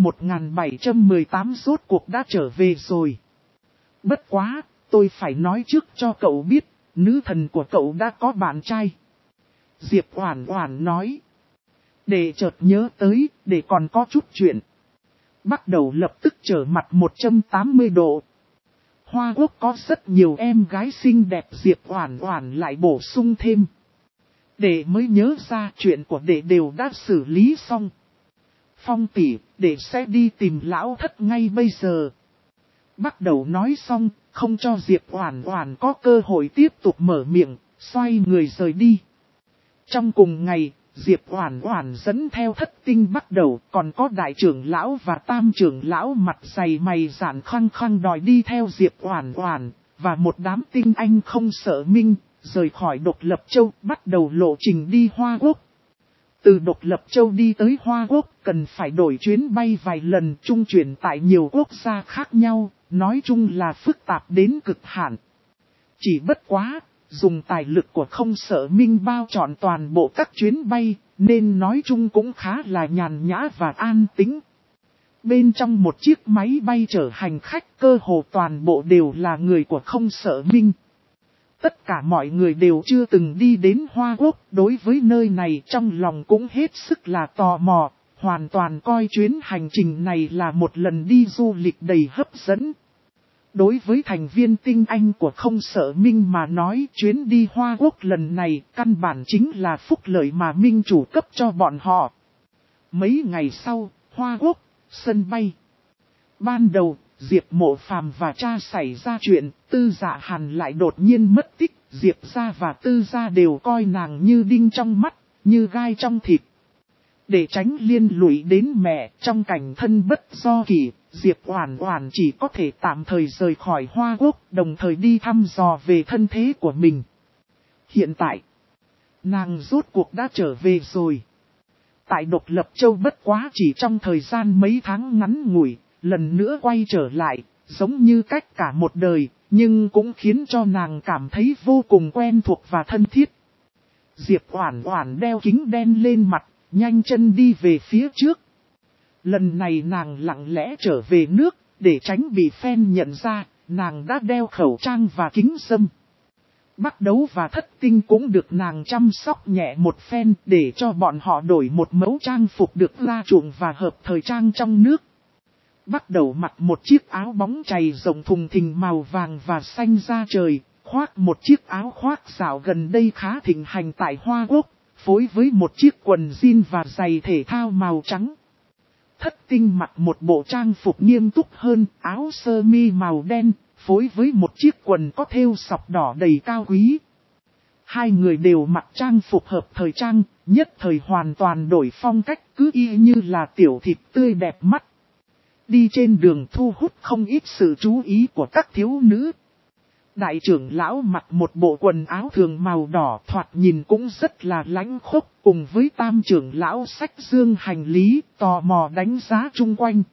Speaker 1: 1718 rốt cuộc đã trở về rồi. Bất quá, tôi phải nói trước cho cậu biết, nữ thần của cậu đã có bạn trai. Diệp Oản Oản nói. Để chợt nhớ tới, để còn có chút chuyện. Bắt đầu lập tức trở mặt 180 độ. Hoa Quốc có rất nhiều em gái xinh đẹp. Diệp Oản Oản lại bổ sung thêm. Đệ mới nhớ ra chuyện của đệ đều đã xử lý xong. Phong tỷ, đệ sẽ đi tìm lão thất ngay bây giờ. Bắt đầu nói xong, không cho Diệp Oản Oản có cơ hội tiếp tục mở miệng, xoay người rời đi. Trong cùng ngày, Diệp Oản Oản dẫn theo Thất Tinh bắt đầu, còn có đại trưởng lão và tam trưởng lão mặt dày mày dạn khăng khăng đòi đi theo Diệp Oản Oản, và một đám tinh anh không sợ minh, rời khỏi Độc Lập Châu, bắt đầu lộ trình đi Hoa Quốc. Từ Độc Lập Châu đi tới Hoa Quốc, cần phải đổi chuyến bay vài lần, trung chuyển tại nhiều quốc gia khác nhau, nói chung là phức tạp đến cực hạn. Chỉ bất quá, dùng tài lực của không sợ minh bao trọn toàn bộ các chuyến bay, nên nói chung cũng khá là nhàn nhã và an tĩnh. Bên trong một chiếc máy bay chở hành khách, cơ hồ toàn bộ đều là người của không sợ minh. Tất cả mọi người đều chưa từng đi đến Hoa Quốc, đối với nơi này trong lòng cũng hết sức là tò mò, hoàn toàn coi chuyến hành trình này là một lần đi du lịch đầy hấp dẫn. Đối với thành viên tinh anh của không sợ minh mà nói, chuyến đi Hoa Quốc lần này căn bản chính là phúc lợi mà minh chủ cấp cho bọn họ. Mấy ngày sau, Hoa Quốc, sân bay. Ban đầu, Diệp Mộ Phàm và cha xảy ra chuyện, Tư Dạ Hàn lại đột nhiên mất tích, Diệp gia và Tư gia đều coi nàng như đinh trong mắt, như gai trong thịt. Để tránh liên lụy đến mẹ, trong cảnh thân bất do kỳ, Diệp Oản Oản chỉ có thể tạm thời rời khỏi Hoa Quốc, đồng thời đi thăm dò về thân thế của mình. Hiện tại, nàng rốt cuộc đã trở về rồi. Tại Độc Lập Châu bất quá chỉ trong thời gian mấy tháng ngắn ngủi, lần nữa quay trở lại, giống như cách cả một đời, nhưng cũng khiến cho nàng cảm thấy vô cùng quen thuộc và thân thiết. Diệp Oản Oản đeo kính đen lên mặt, nhanh chân đi về phía trước. Lần này nàng lặng lẽ trở về nước, để tránh bị fan nhận ra, nàng đã đeo khẩu trang và kính râm. Bắc Đấu và Thất Tinh cũng được nàng chăm sóc nhẹ một phen để cho bọn họ đổi một mẫu trang phục được la chuộng và hợp thời trang trong nước. Bắt đầu mặc một chiếc áo bóng chày rộng thùng thình màu vàng và xanh da trời, khoác một chiếc áo khoác dạo gần đây khá thịnh hành tại Hoa Quốc, phối với một chiếc quần jean và giày thể thao màu trắng. Thất Tinh mặc một bộ trang phục nghiêm túc hơn, áo sơ mi màu đen, phối với một chiếc quần có thêu sọc đỏ đầy cao quý. Hai người đều mặc trang phục hợp thời trang, nhất thời hoàn toàn đổi phong cách, cứ y như là tiểu thịt tươi đẹp mắt. Đi trên đường thu hút không ít sự chú ý của các thiếu nữ. Đại trưởng lão mặc một bộ quần áo thường màu đỏ thoạt nhìn cũng rất là lãnh khốc, cùng với tam trưởng lão xách dương hành lý, tò mò đánh giá chung quanh.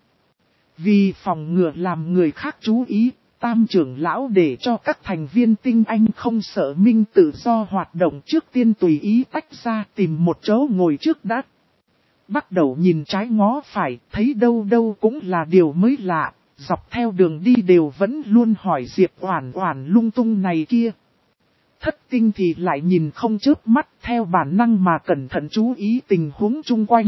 Speaker 1: Vì phòng ngừa làm người khác chú ý, tam trưởng lão để cho các thành viên tinh anh không sợ minh tự do hoạt động trước tiên tùy ý tách ra tìm một chỗ ngồi trước đã. Bắt đầu nhìn trái ngó phải, thấy đâu đâu cũng là điều mới lạ, dọc theo đường đi đều vẫn luôn hỏi Diệp Oản Oản lung tung này kia. Thất Tinh thì lại nhìn không chớp mắt, theo bản năng mà cẩn thận chú ý tình huống chung quanh.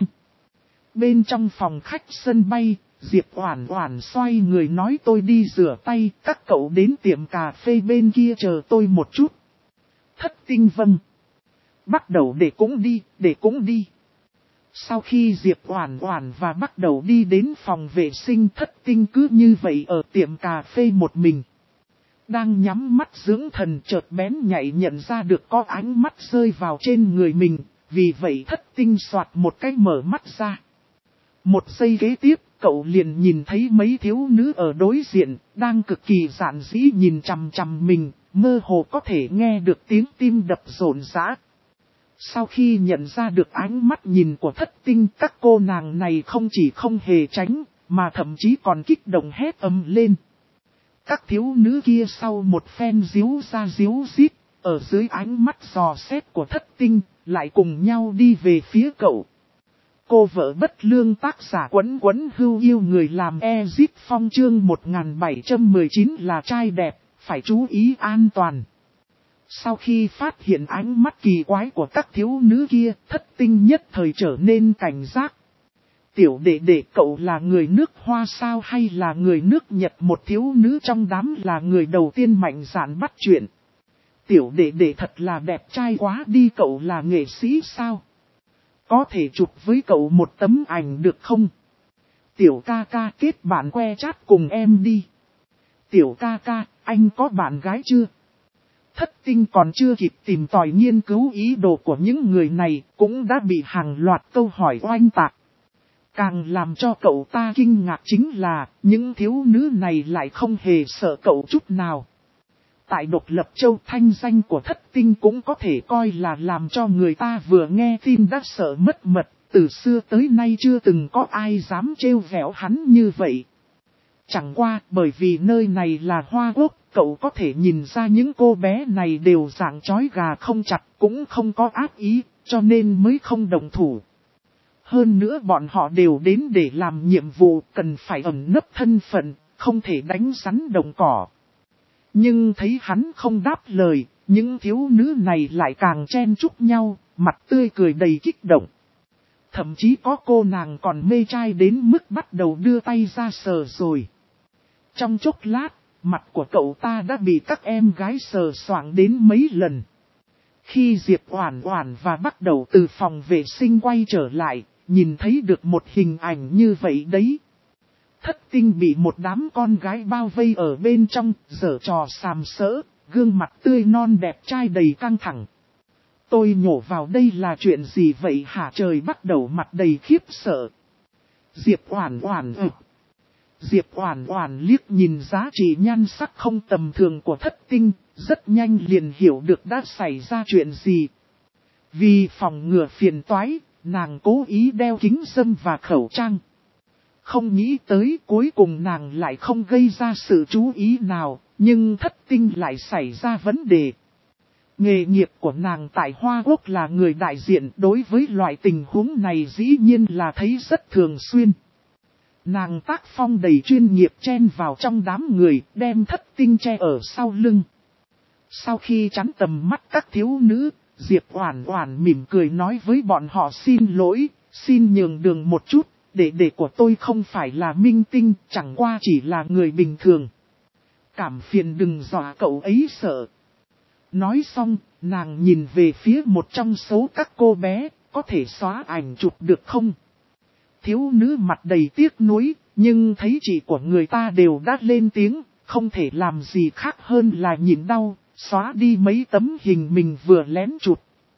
Speaker 1: Bên trong phòng khách sân bay, Diệp Oản Oản xoay người nói tôi đi rửa tay, các cậu đến tiệm cà phê bên kia chờ tôi một chút. Thất Tinh vâng. Bắt đầu để cũng đi. Sau khi Diệp Oản Oản và bắt đầu đi đến phòng vệ sinh, Thất Tinh cứ như vậy ở tiệm cà phê một mình. Đang nhắm mắt dưỡng thần, chợt bén nhạy nhận ra được có ánh mắt rơi vào trên người mình, vì vậy Thất Tinh soạt một cái mở mắt ra. Một giây kế tiếp, cậu liền nhìn thấy mấy thiếu nữ ở đối diện, đang cực kỳ giản dĩ nhìn chằm chằm mình, mơ hồ có thể nghe được tiếng tim đập rộn rã. Sau khi nhận ra được ánh mắt nhìn của Thất Tinh, các cô nàng này không chỉ không hề tránh, mà thậm chí còn kích động hét ầm lên. Các thiếu nữ kia sau một phen díu ra díu dít, ở dưới ánh mắt dò xét của Thất Tinh, lại cùng nhau đi về phía cậu. Cô vợ bất lương, tác giả Quấn Quấn Hưu Yêu người làm Ezip Phong, chương 1719 là trai đẹp, phải chú ý an toàn. Sau khi phát hiện ánh mắt kỳ quái của các thiếu nữ kia, Thất Tinh nhất thời trở nên cảnh giác. Tiểu đệ đệ, cậu là người nước Hoa sao hay là người nước Nhật? Một thiếu nữ trong đám là người đầu tiên mạnh dạn bắt chuyện. Tiểu đệ đệ thật là đẹp trai quá đi, cậu là nghệ sĩ sao? Có thể chụp với cậu một tấm ảnh được không? Tiểu ca ca, kết bạn que chat cùng em đi. Tiểu ca ca, anh có bạn gái chưa? Thất Tinh còn chưa kịp tìm tòi nghiên cứu ý đồ của những người này, cũng đã bị hàng loạt câu hỏi oanh tạc. Càng làm cho cậu ta kinh ngạc chính là, những thiếu nữ này lại không hề sợ cậu chút nào. Tại Độc Lập Châu, thanh danh của Thất Tinh cũng có thể coi là làm cho người ta vừa nghe tin đã sợ mất mật, từ xưa tới nay chưa từng có ai dám trêu vẻo hắn như vậy. Chẳng qua, bởi vì nơi này là Hoa Quốc, cậu có thể nhìn ra những cô bé này đều dạng chói gà không chặt, cũng không có ác ý, cho nên mới không động thủ. Hơn nữa bọn họ đều đến để làm nhiệm vụ, cần phải ẩn nấp thân phận, không thể đánh rắn động cỏ. Nhưng thấy hắn không đáp lời, những thiếu nữ này lại càng chen chúc nhau, mặt tươi cười đầy kích động. Thậm chí có cô nàng còn mê trai đến mức bắt đầu đưa tay ra sờ rồi. Trong chốc lát, mặt của cậu ta đã bị các em gái sờ soạng đến mấy lần. Khi Diệp Oản Oản và bắt đầu từ phòng vệ sinh quay trở lại, nhìn thấy được một hình ảnh như vậy đấy. Thất Tinh bị một đám con gái bao vây ở bên trong, giở trò sàm sỡ, gương mặt tươi non đẹp trai đầy căng thẳng. Tôi nhổ vào đây là chuyện gì vậy hả? Trời bắt đầu mặt đầy khiếp sợ. Diệp Oản Oản Diệp Oản Oản liếc nhìn giá trị nhan sắc không tầm thường của Thất Tinh, rất nhanh liền hiểu được đã xảy ra chuyện gì. Vì phòng ngừa phiền toái, nàng cố ý đeo kính râm và khẩu trang. Không nghĩ tới cuối cùng nàng lại không gây ra sự chú ý nào, nhưng Thất Tinh lại xảy ra vấn đề. Nghề nghiệp của nàng tại Hoa Quốc là người đại diện, đối với loại tình huống này dĩ nhiên là thấy rất thường xuyên. Nàng tác phong đầy chuyên nghiệp chen vào trong đám người, đem Thất Tinh che ở sau lưng. Sau khi chắn tầm mắt các thiếu nữ, Diệp Oản Oản mỉm cười nói với bọn họ xin lỗi, xin nhường đường một chút, đệ của tôi không phải là minh tinh, chẳng qua chỉ là người bình thường. Cảm phiền đừng dọa cậu ấy sợ. Nói xong, nàng nhìn về phía một trong số các cô bé, có thể xóa ảnh chụp được không? Thiếu nữ mặt đầy tiếc nuối, nhưng thấy chị của người ta đều đã lên tiếng, không thể làm gì khác hơn là nhịn đau, xóa đi mấy tấm hình mình vừa lén chụp.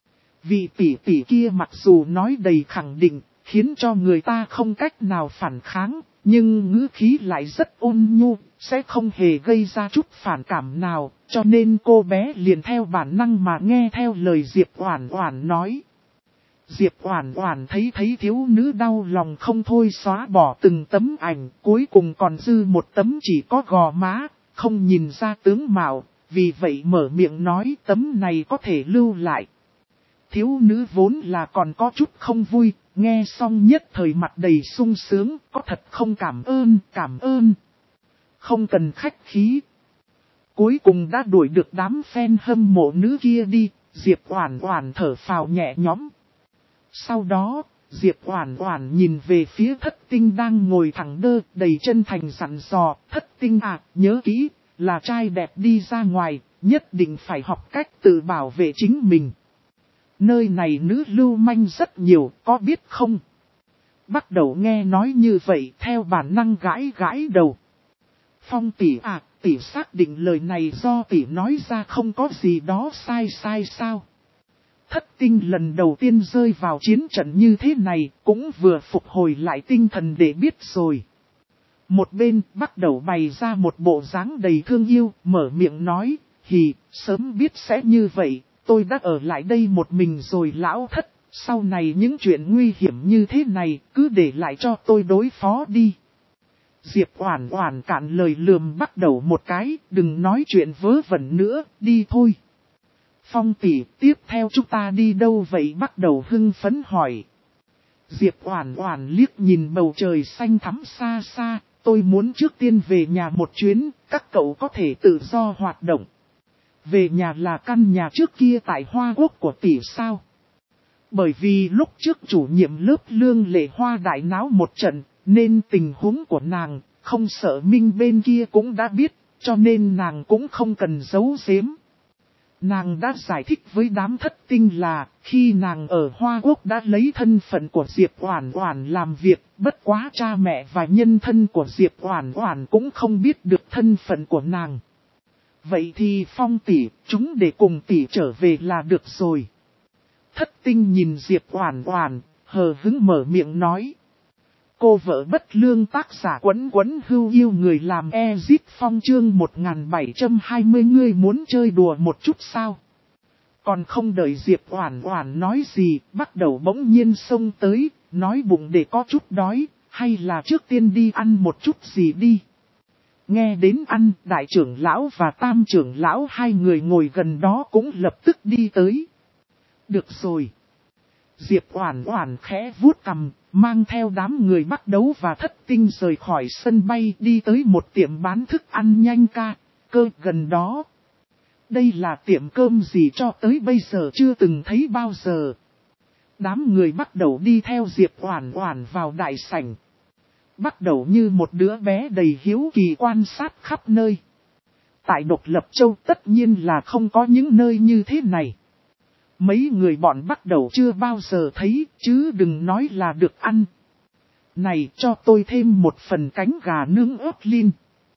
Speaker 1: Vị tỷ tỷ kia mặc dù nói đầy khẳng định, khiến cho người ta không cách nào phản kháng, nhưng ngữ khí lại rất ôn nhu, sẽ không hề gây ra chút phản cảm nào, cho nên cô bé liền theo bản năng mà nghe theo lời Diệp Oản Oản nói. Diệp Oản Oản thấy thiếu nữ đau lòng không thôi xóa bỏ từng tấm ảnh, cuối cùng còn dư một tấm chỉ có gò má, không nhìn ra tướng mạo, vì vậy mở miệng nói tấm này có thể lưu lại. Thiếu nữ vốn là còn có chút không vui, nghe xong nhất thời mặt đầy sung sướng, có thật không cảm ơn. Không cần khách khí. Cuối cùng đã đuổi được đám fan hâm mộ nữ kia đi, Diệp Oản Oản thở phào nhẹ nhõm. Sau đó, Diệp Oản Oản nhìn về phía Thất Tinh đang ngồi thẳng đơ, đầy chân thành dặn dò, Thất Tinh à, nhớ kỹ, là trai đẹp đi ra ngoài, nhất định phải học cách tự bảo vệ chính mình. Nơi này nữ lưu manh rất nhiều, có biết không? Bắt đầu nghe nói như vậy theo bản năng gãi gãi đầu. Phong tỷ à, tỷ xác định lời này do tỷ nói ra không có gì đó sai sao? Thất tinh lần đầu tiên rơi vào chiến trận như thế này cũng vừa phục hồi lại tinh thần để biết rồi. Một bên bắt đầu bày ra một bộ dáng đầy thương yêu, mở miệng nói, hì, sớm biết sẽ như vậy, tôi đã ở lại đây một mình rồi lão thất, sau này những chuyện nguy hiểm như thế này cứ để lại cho tôi đối phó đi. Diệp Oản Oản cạn lời lườm bắt đầu một cái, đừng nói chuyện vớ vẩn nữa, đi thôi. Phong tỷ, tiếp theo chúng ta đi đâu vậy? Bắt đầu hưng phấn hỏi. Diệp Oản Oản liếc nhìn bầu trời xanh thắm xa xa, tôi muốn trước tiên về nhà một chuyến, các cậu có thể tự do hoạt động. Về nhà là căn nhà trước kia tại Hoa Quốc của tỷ sao? Bởi vì lúc trước chủ nhiệm lớp Lương Lệ Hoa đại náo một trận, nên tình huống của nàng, không sợ Minh bên kia cũng đã biết, cho nên nàng cũng không cần giấu giếm. Nàng đã giải thích với đám thất tinh là, khi nàng ở Hoa Quốc đã lấy thân phận của Diệp Oản Oản làm việc, bất quá cha mẹ và nhân thân của Diệp Oản Oản cũng không biết được thân phận của nàng. Vậy thì Phong tỷ, chúng để cùng tỷ trở về là được rồi. Thất tinh nhìn Diệp Oản Oản, hờ hững mở miệng nói. Cô vợ bất lương tác giả Quấn Quấn Hưu yêu người làm Ezit Phong chương 1720 ngươi muốn chơi đùa một chút sao? Còn không đợi Diệp Oản Oản nói gì, bắt đầu bỗng nhiên xông tới, nói bụng để có chút đói, hay là trước tiên đi ăn một chút gì đi. Nghe đến ăn, đại trưởng lão và tam trưởng lão hai người ngồi gần đó cũng lập tức đi tới. Được rồi. Diệp Oản Oản khẽ vuốt cằm, mang theo đám người bắt đấu và thất tinh rời khỏi sân bay đi tới một tiệm bán thức ăn nhanh cơ gần đó. Đây là tiệm cơm gì cho tới bây giờ chưa từng thấy bao giờ. Đám người bắt đầu đi theo Diệp Oản Oản vào đại sảnh. Bắt đầu như một đứa bé đầy hiếu kỳ quan sát khắp nơi. Tại Độc Lập Châu tất nhiên là không có những nơi như thế này. Mấy người bọn bắt đầu chưa bao giờ thấy, chứ đừng nói là được ăn. Này, cho tôi thêm một phần cánh gà nướng ớt lin.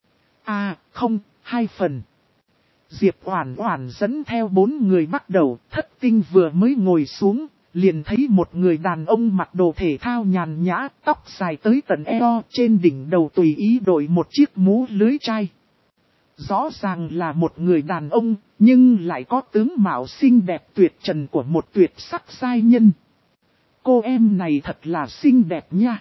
Speaker 1: À, không, 2 phần. Diệp Oản Oản dẫn theo 4 người bắt đầu, thất tinh vừa mới ngồi xuống, liền thấy một người đàn ông mặc đồ thể thao nhàn nhã, tóc dài tới tận eo, trên đỉnh đầu tùy ý đội một chiếc mũ lưới chai. Rõ ràng là một người đàn ông, nhưng lại có tướng mạo xinh đẹp tuyệt trần của một tuyệt sắc giai nhân. Cô em này thật là xinh đẹp nha.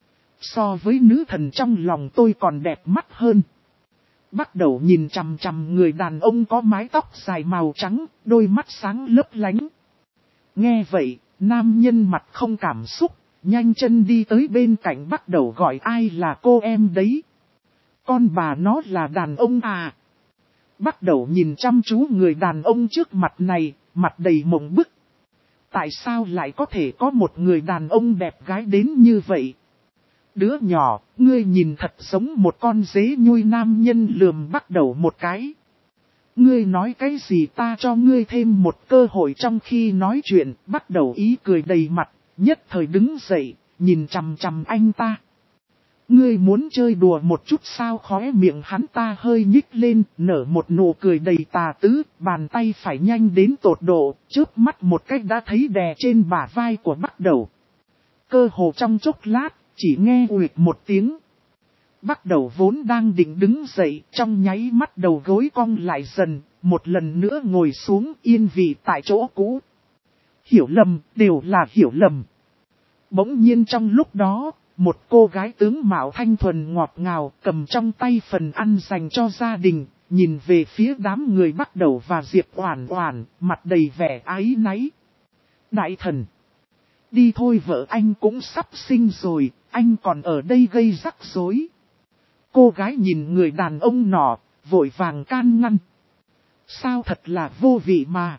Speaker 1: So với nữ thần trong lòng tôi còn đẹp mắt hơn. Bắt đầu nhìn chằm chằm người đàn ông có mái tóc dài màu trắng, đôi mắt sáng lấp lánh. Nghe vậy, nam nhân mặt không cảm xúc, nhanh chân đi tới bên cạnh bắt đầu gọi ai là cô em đấy. Con bà nó là đàn ông à. Bắt đầu nhìn chăm chú người đàn ông trước mặt này, mặt đầy mộng bức. Tại sao lại có thể có một người đàn ông đẹp gái đến như vậy? Đứa nhỏ, ngươi nhìn thật giống một con dế nhui. Nam nhân lườm bắt đầu một cái. Ngươi nói cái gì, ta cho ngươi thêm một cơ hội. Trong khi nói chuyện, bắt đầu ý cười đầy mặt, nhất thời đứng dậy, nhìn chằm chằm anh ta. Ngươi muốn chơi đùa một chút sao? Khóe miệng hắn ta hơi nhích lên, nở một nụ cười đầy tà tứ, bàn tay phải nhanh đến tột độ, chớp mắt một cách đã thấy đè trên bả vai của bắt đầu. Cơ hồ trong chốc lát, chỉ nghe uỵt một tiếng. Bắt đầu vốn đang định đứng dậy, trong nháy mắt đầu gối cong lại dần, một lần nữa ngồi xuống yên vị tại chỗ cũ. Hiểu lầm, đều là hiểu lầm. Bỗng nhiên trong lúc đó, một cô gái tướng mạo thanh thuần ngọt ngào cầm trong tay phần ăn dành cho gia đình, nhìn về phía đám người bắt đầu và Diệp Oản Oản, mặt đầy vẻ áy náy. Đại thần! Đi thôi, vợ anh cũng sắp sinh rồi, anh còn ở đây gây rắc rối. Cô gái nhìn người đàn ông nọ, vội vàng can ngăn. Sao thật là vô vị mà.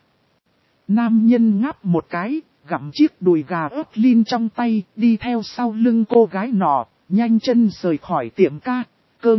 Speaker 1: Nam nhân ngáp một cái, gặm chiếc đùi gà ớt lin trong tay, đi theo sau lưng cô gái nọ, nhanh chân rời khỏi tiệm cơ.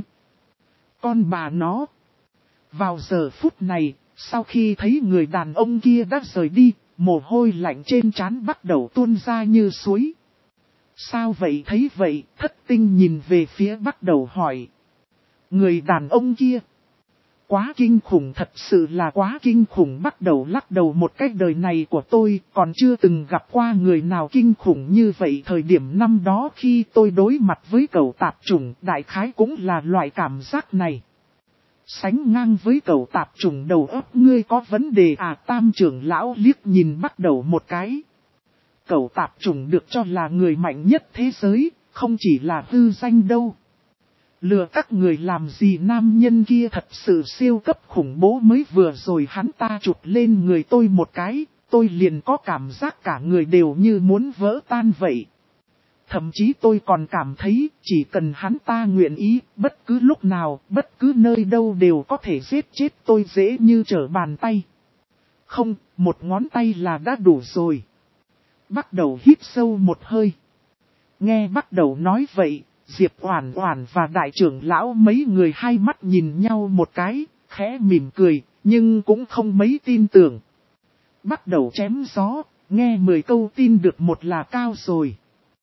Speaker 1: Con bà nó. Vào giờ phút này, sau khi thấy người đàn ông kia đã rời đi, Mồ hôi lạnh trên trán bắt đầu tuôn ra như suối. Sao vậy? Thấy vậy, Thất Tinh nhìn về phía Bắt Đầu hỏi. Người đàn ông kia. Quá kinh khủng, thật sự là quá kinh khủng. Bắt Đầu lắc đầu một cách, đời này của tôi còn chưa từng gặp qua người nào kinh khủng như vậy. Thời điểm năm đó khi tôi đối mặt với cẩu tạp chủng, đại khái cũng là loại cảm giác này. Sánh ngang với cẩu tạp chủng đầu óc ngươi có vấn đề à? Tam trưởng lão liếc nhìn Bắt Đầu một cái. Cẩu tạp chủng được cho là người mạnh nhất thế giới, không chỉ là hư danh đâu. Lừa các người làm gì? Nam nhân kia thật sự siêu cấp khủng bố, mới vừa rồi hắn ta chụp lên người tôi một cái, tôi liền có cảm giác cả người đều như muốn vỡ tan vậy. Thậm chí tôi còn cảm thấy chỉ cần hắn ta nguyện ý, bất cứ lúc nào, bất cứ nơi đâu đều có thể giết chết tôi dễ như trở bàn tay. Không, một ngón tay là đã đủ rồi. Bắt Đầu hít sâu một hơi. Nghe Bắt Đầu nói vậy, Diệp Oản Oản và đại trưởng lão mấy người hai mắt nhìn nhau một cái, khẽ mỉm cười, nhưng cũng không mấy tin tưởng. Bắt Đầu chém gió, nghe 10 câu tin được một là cao rồi.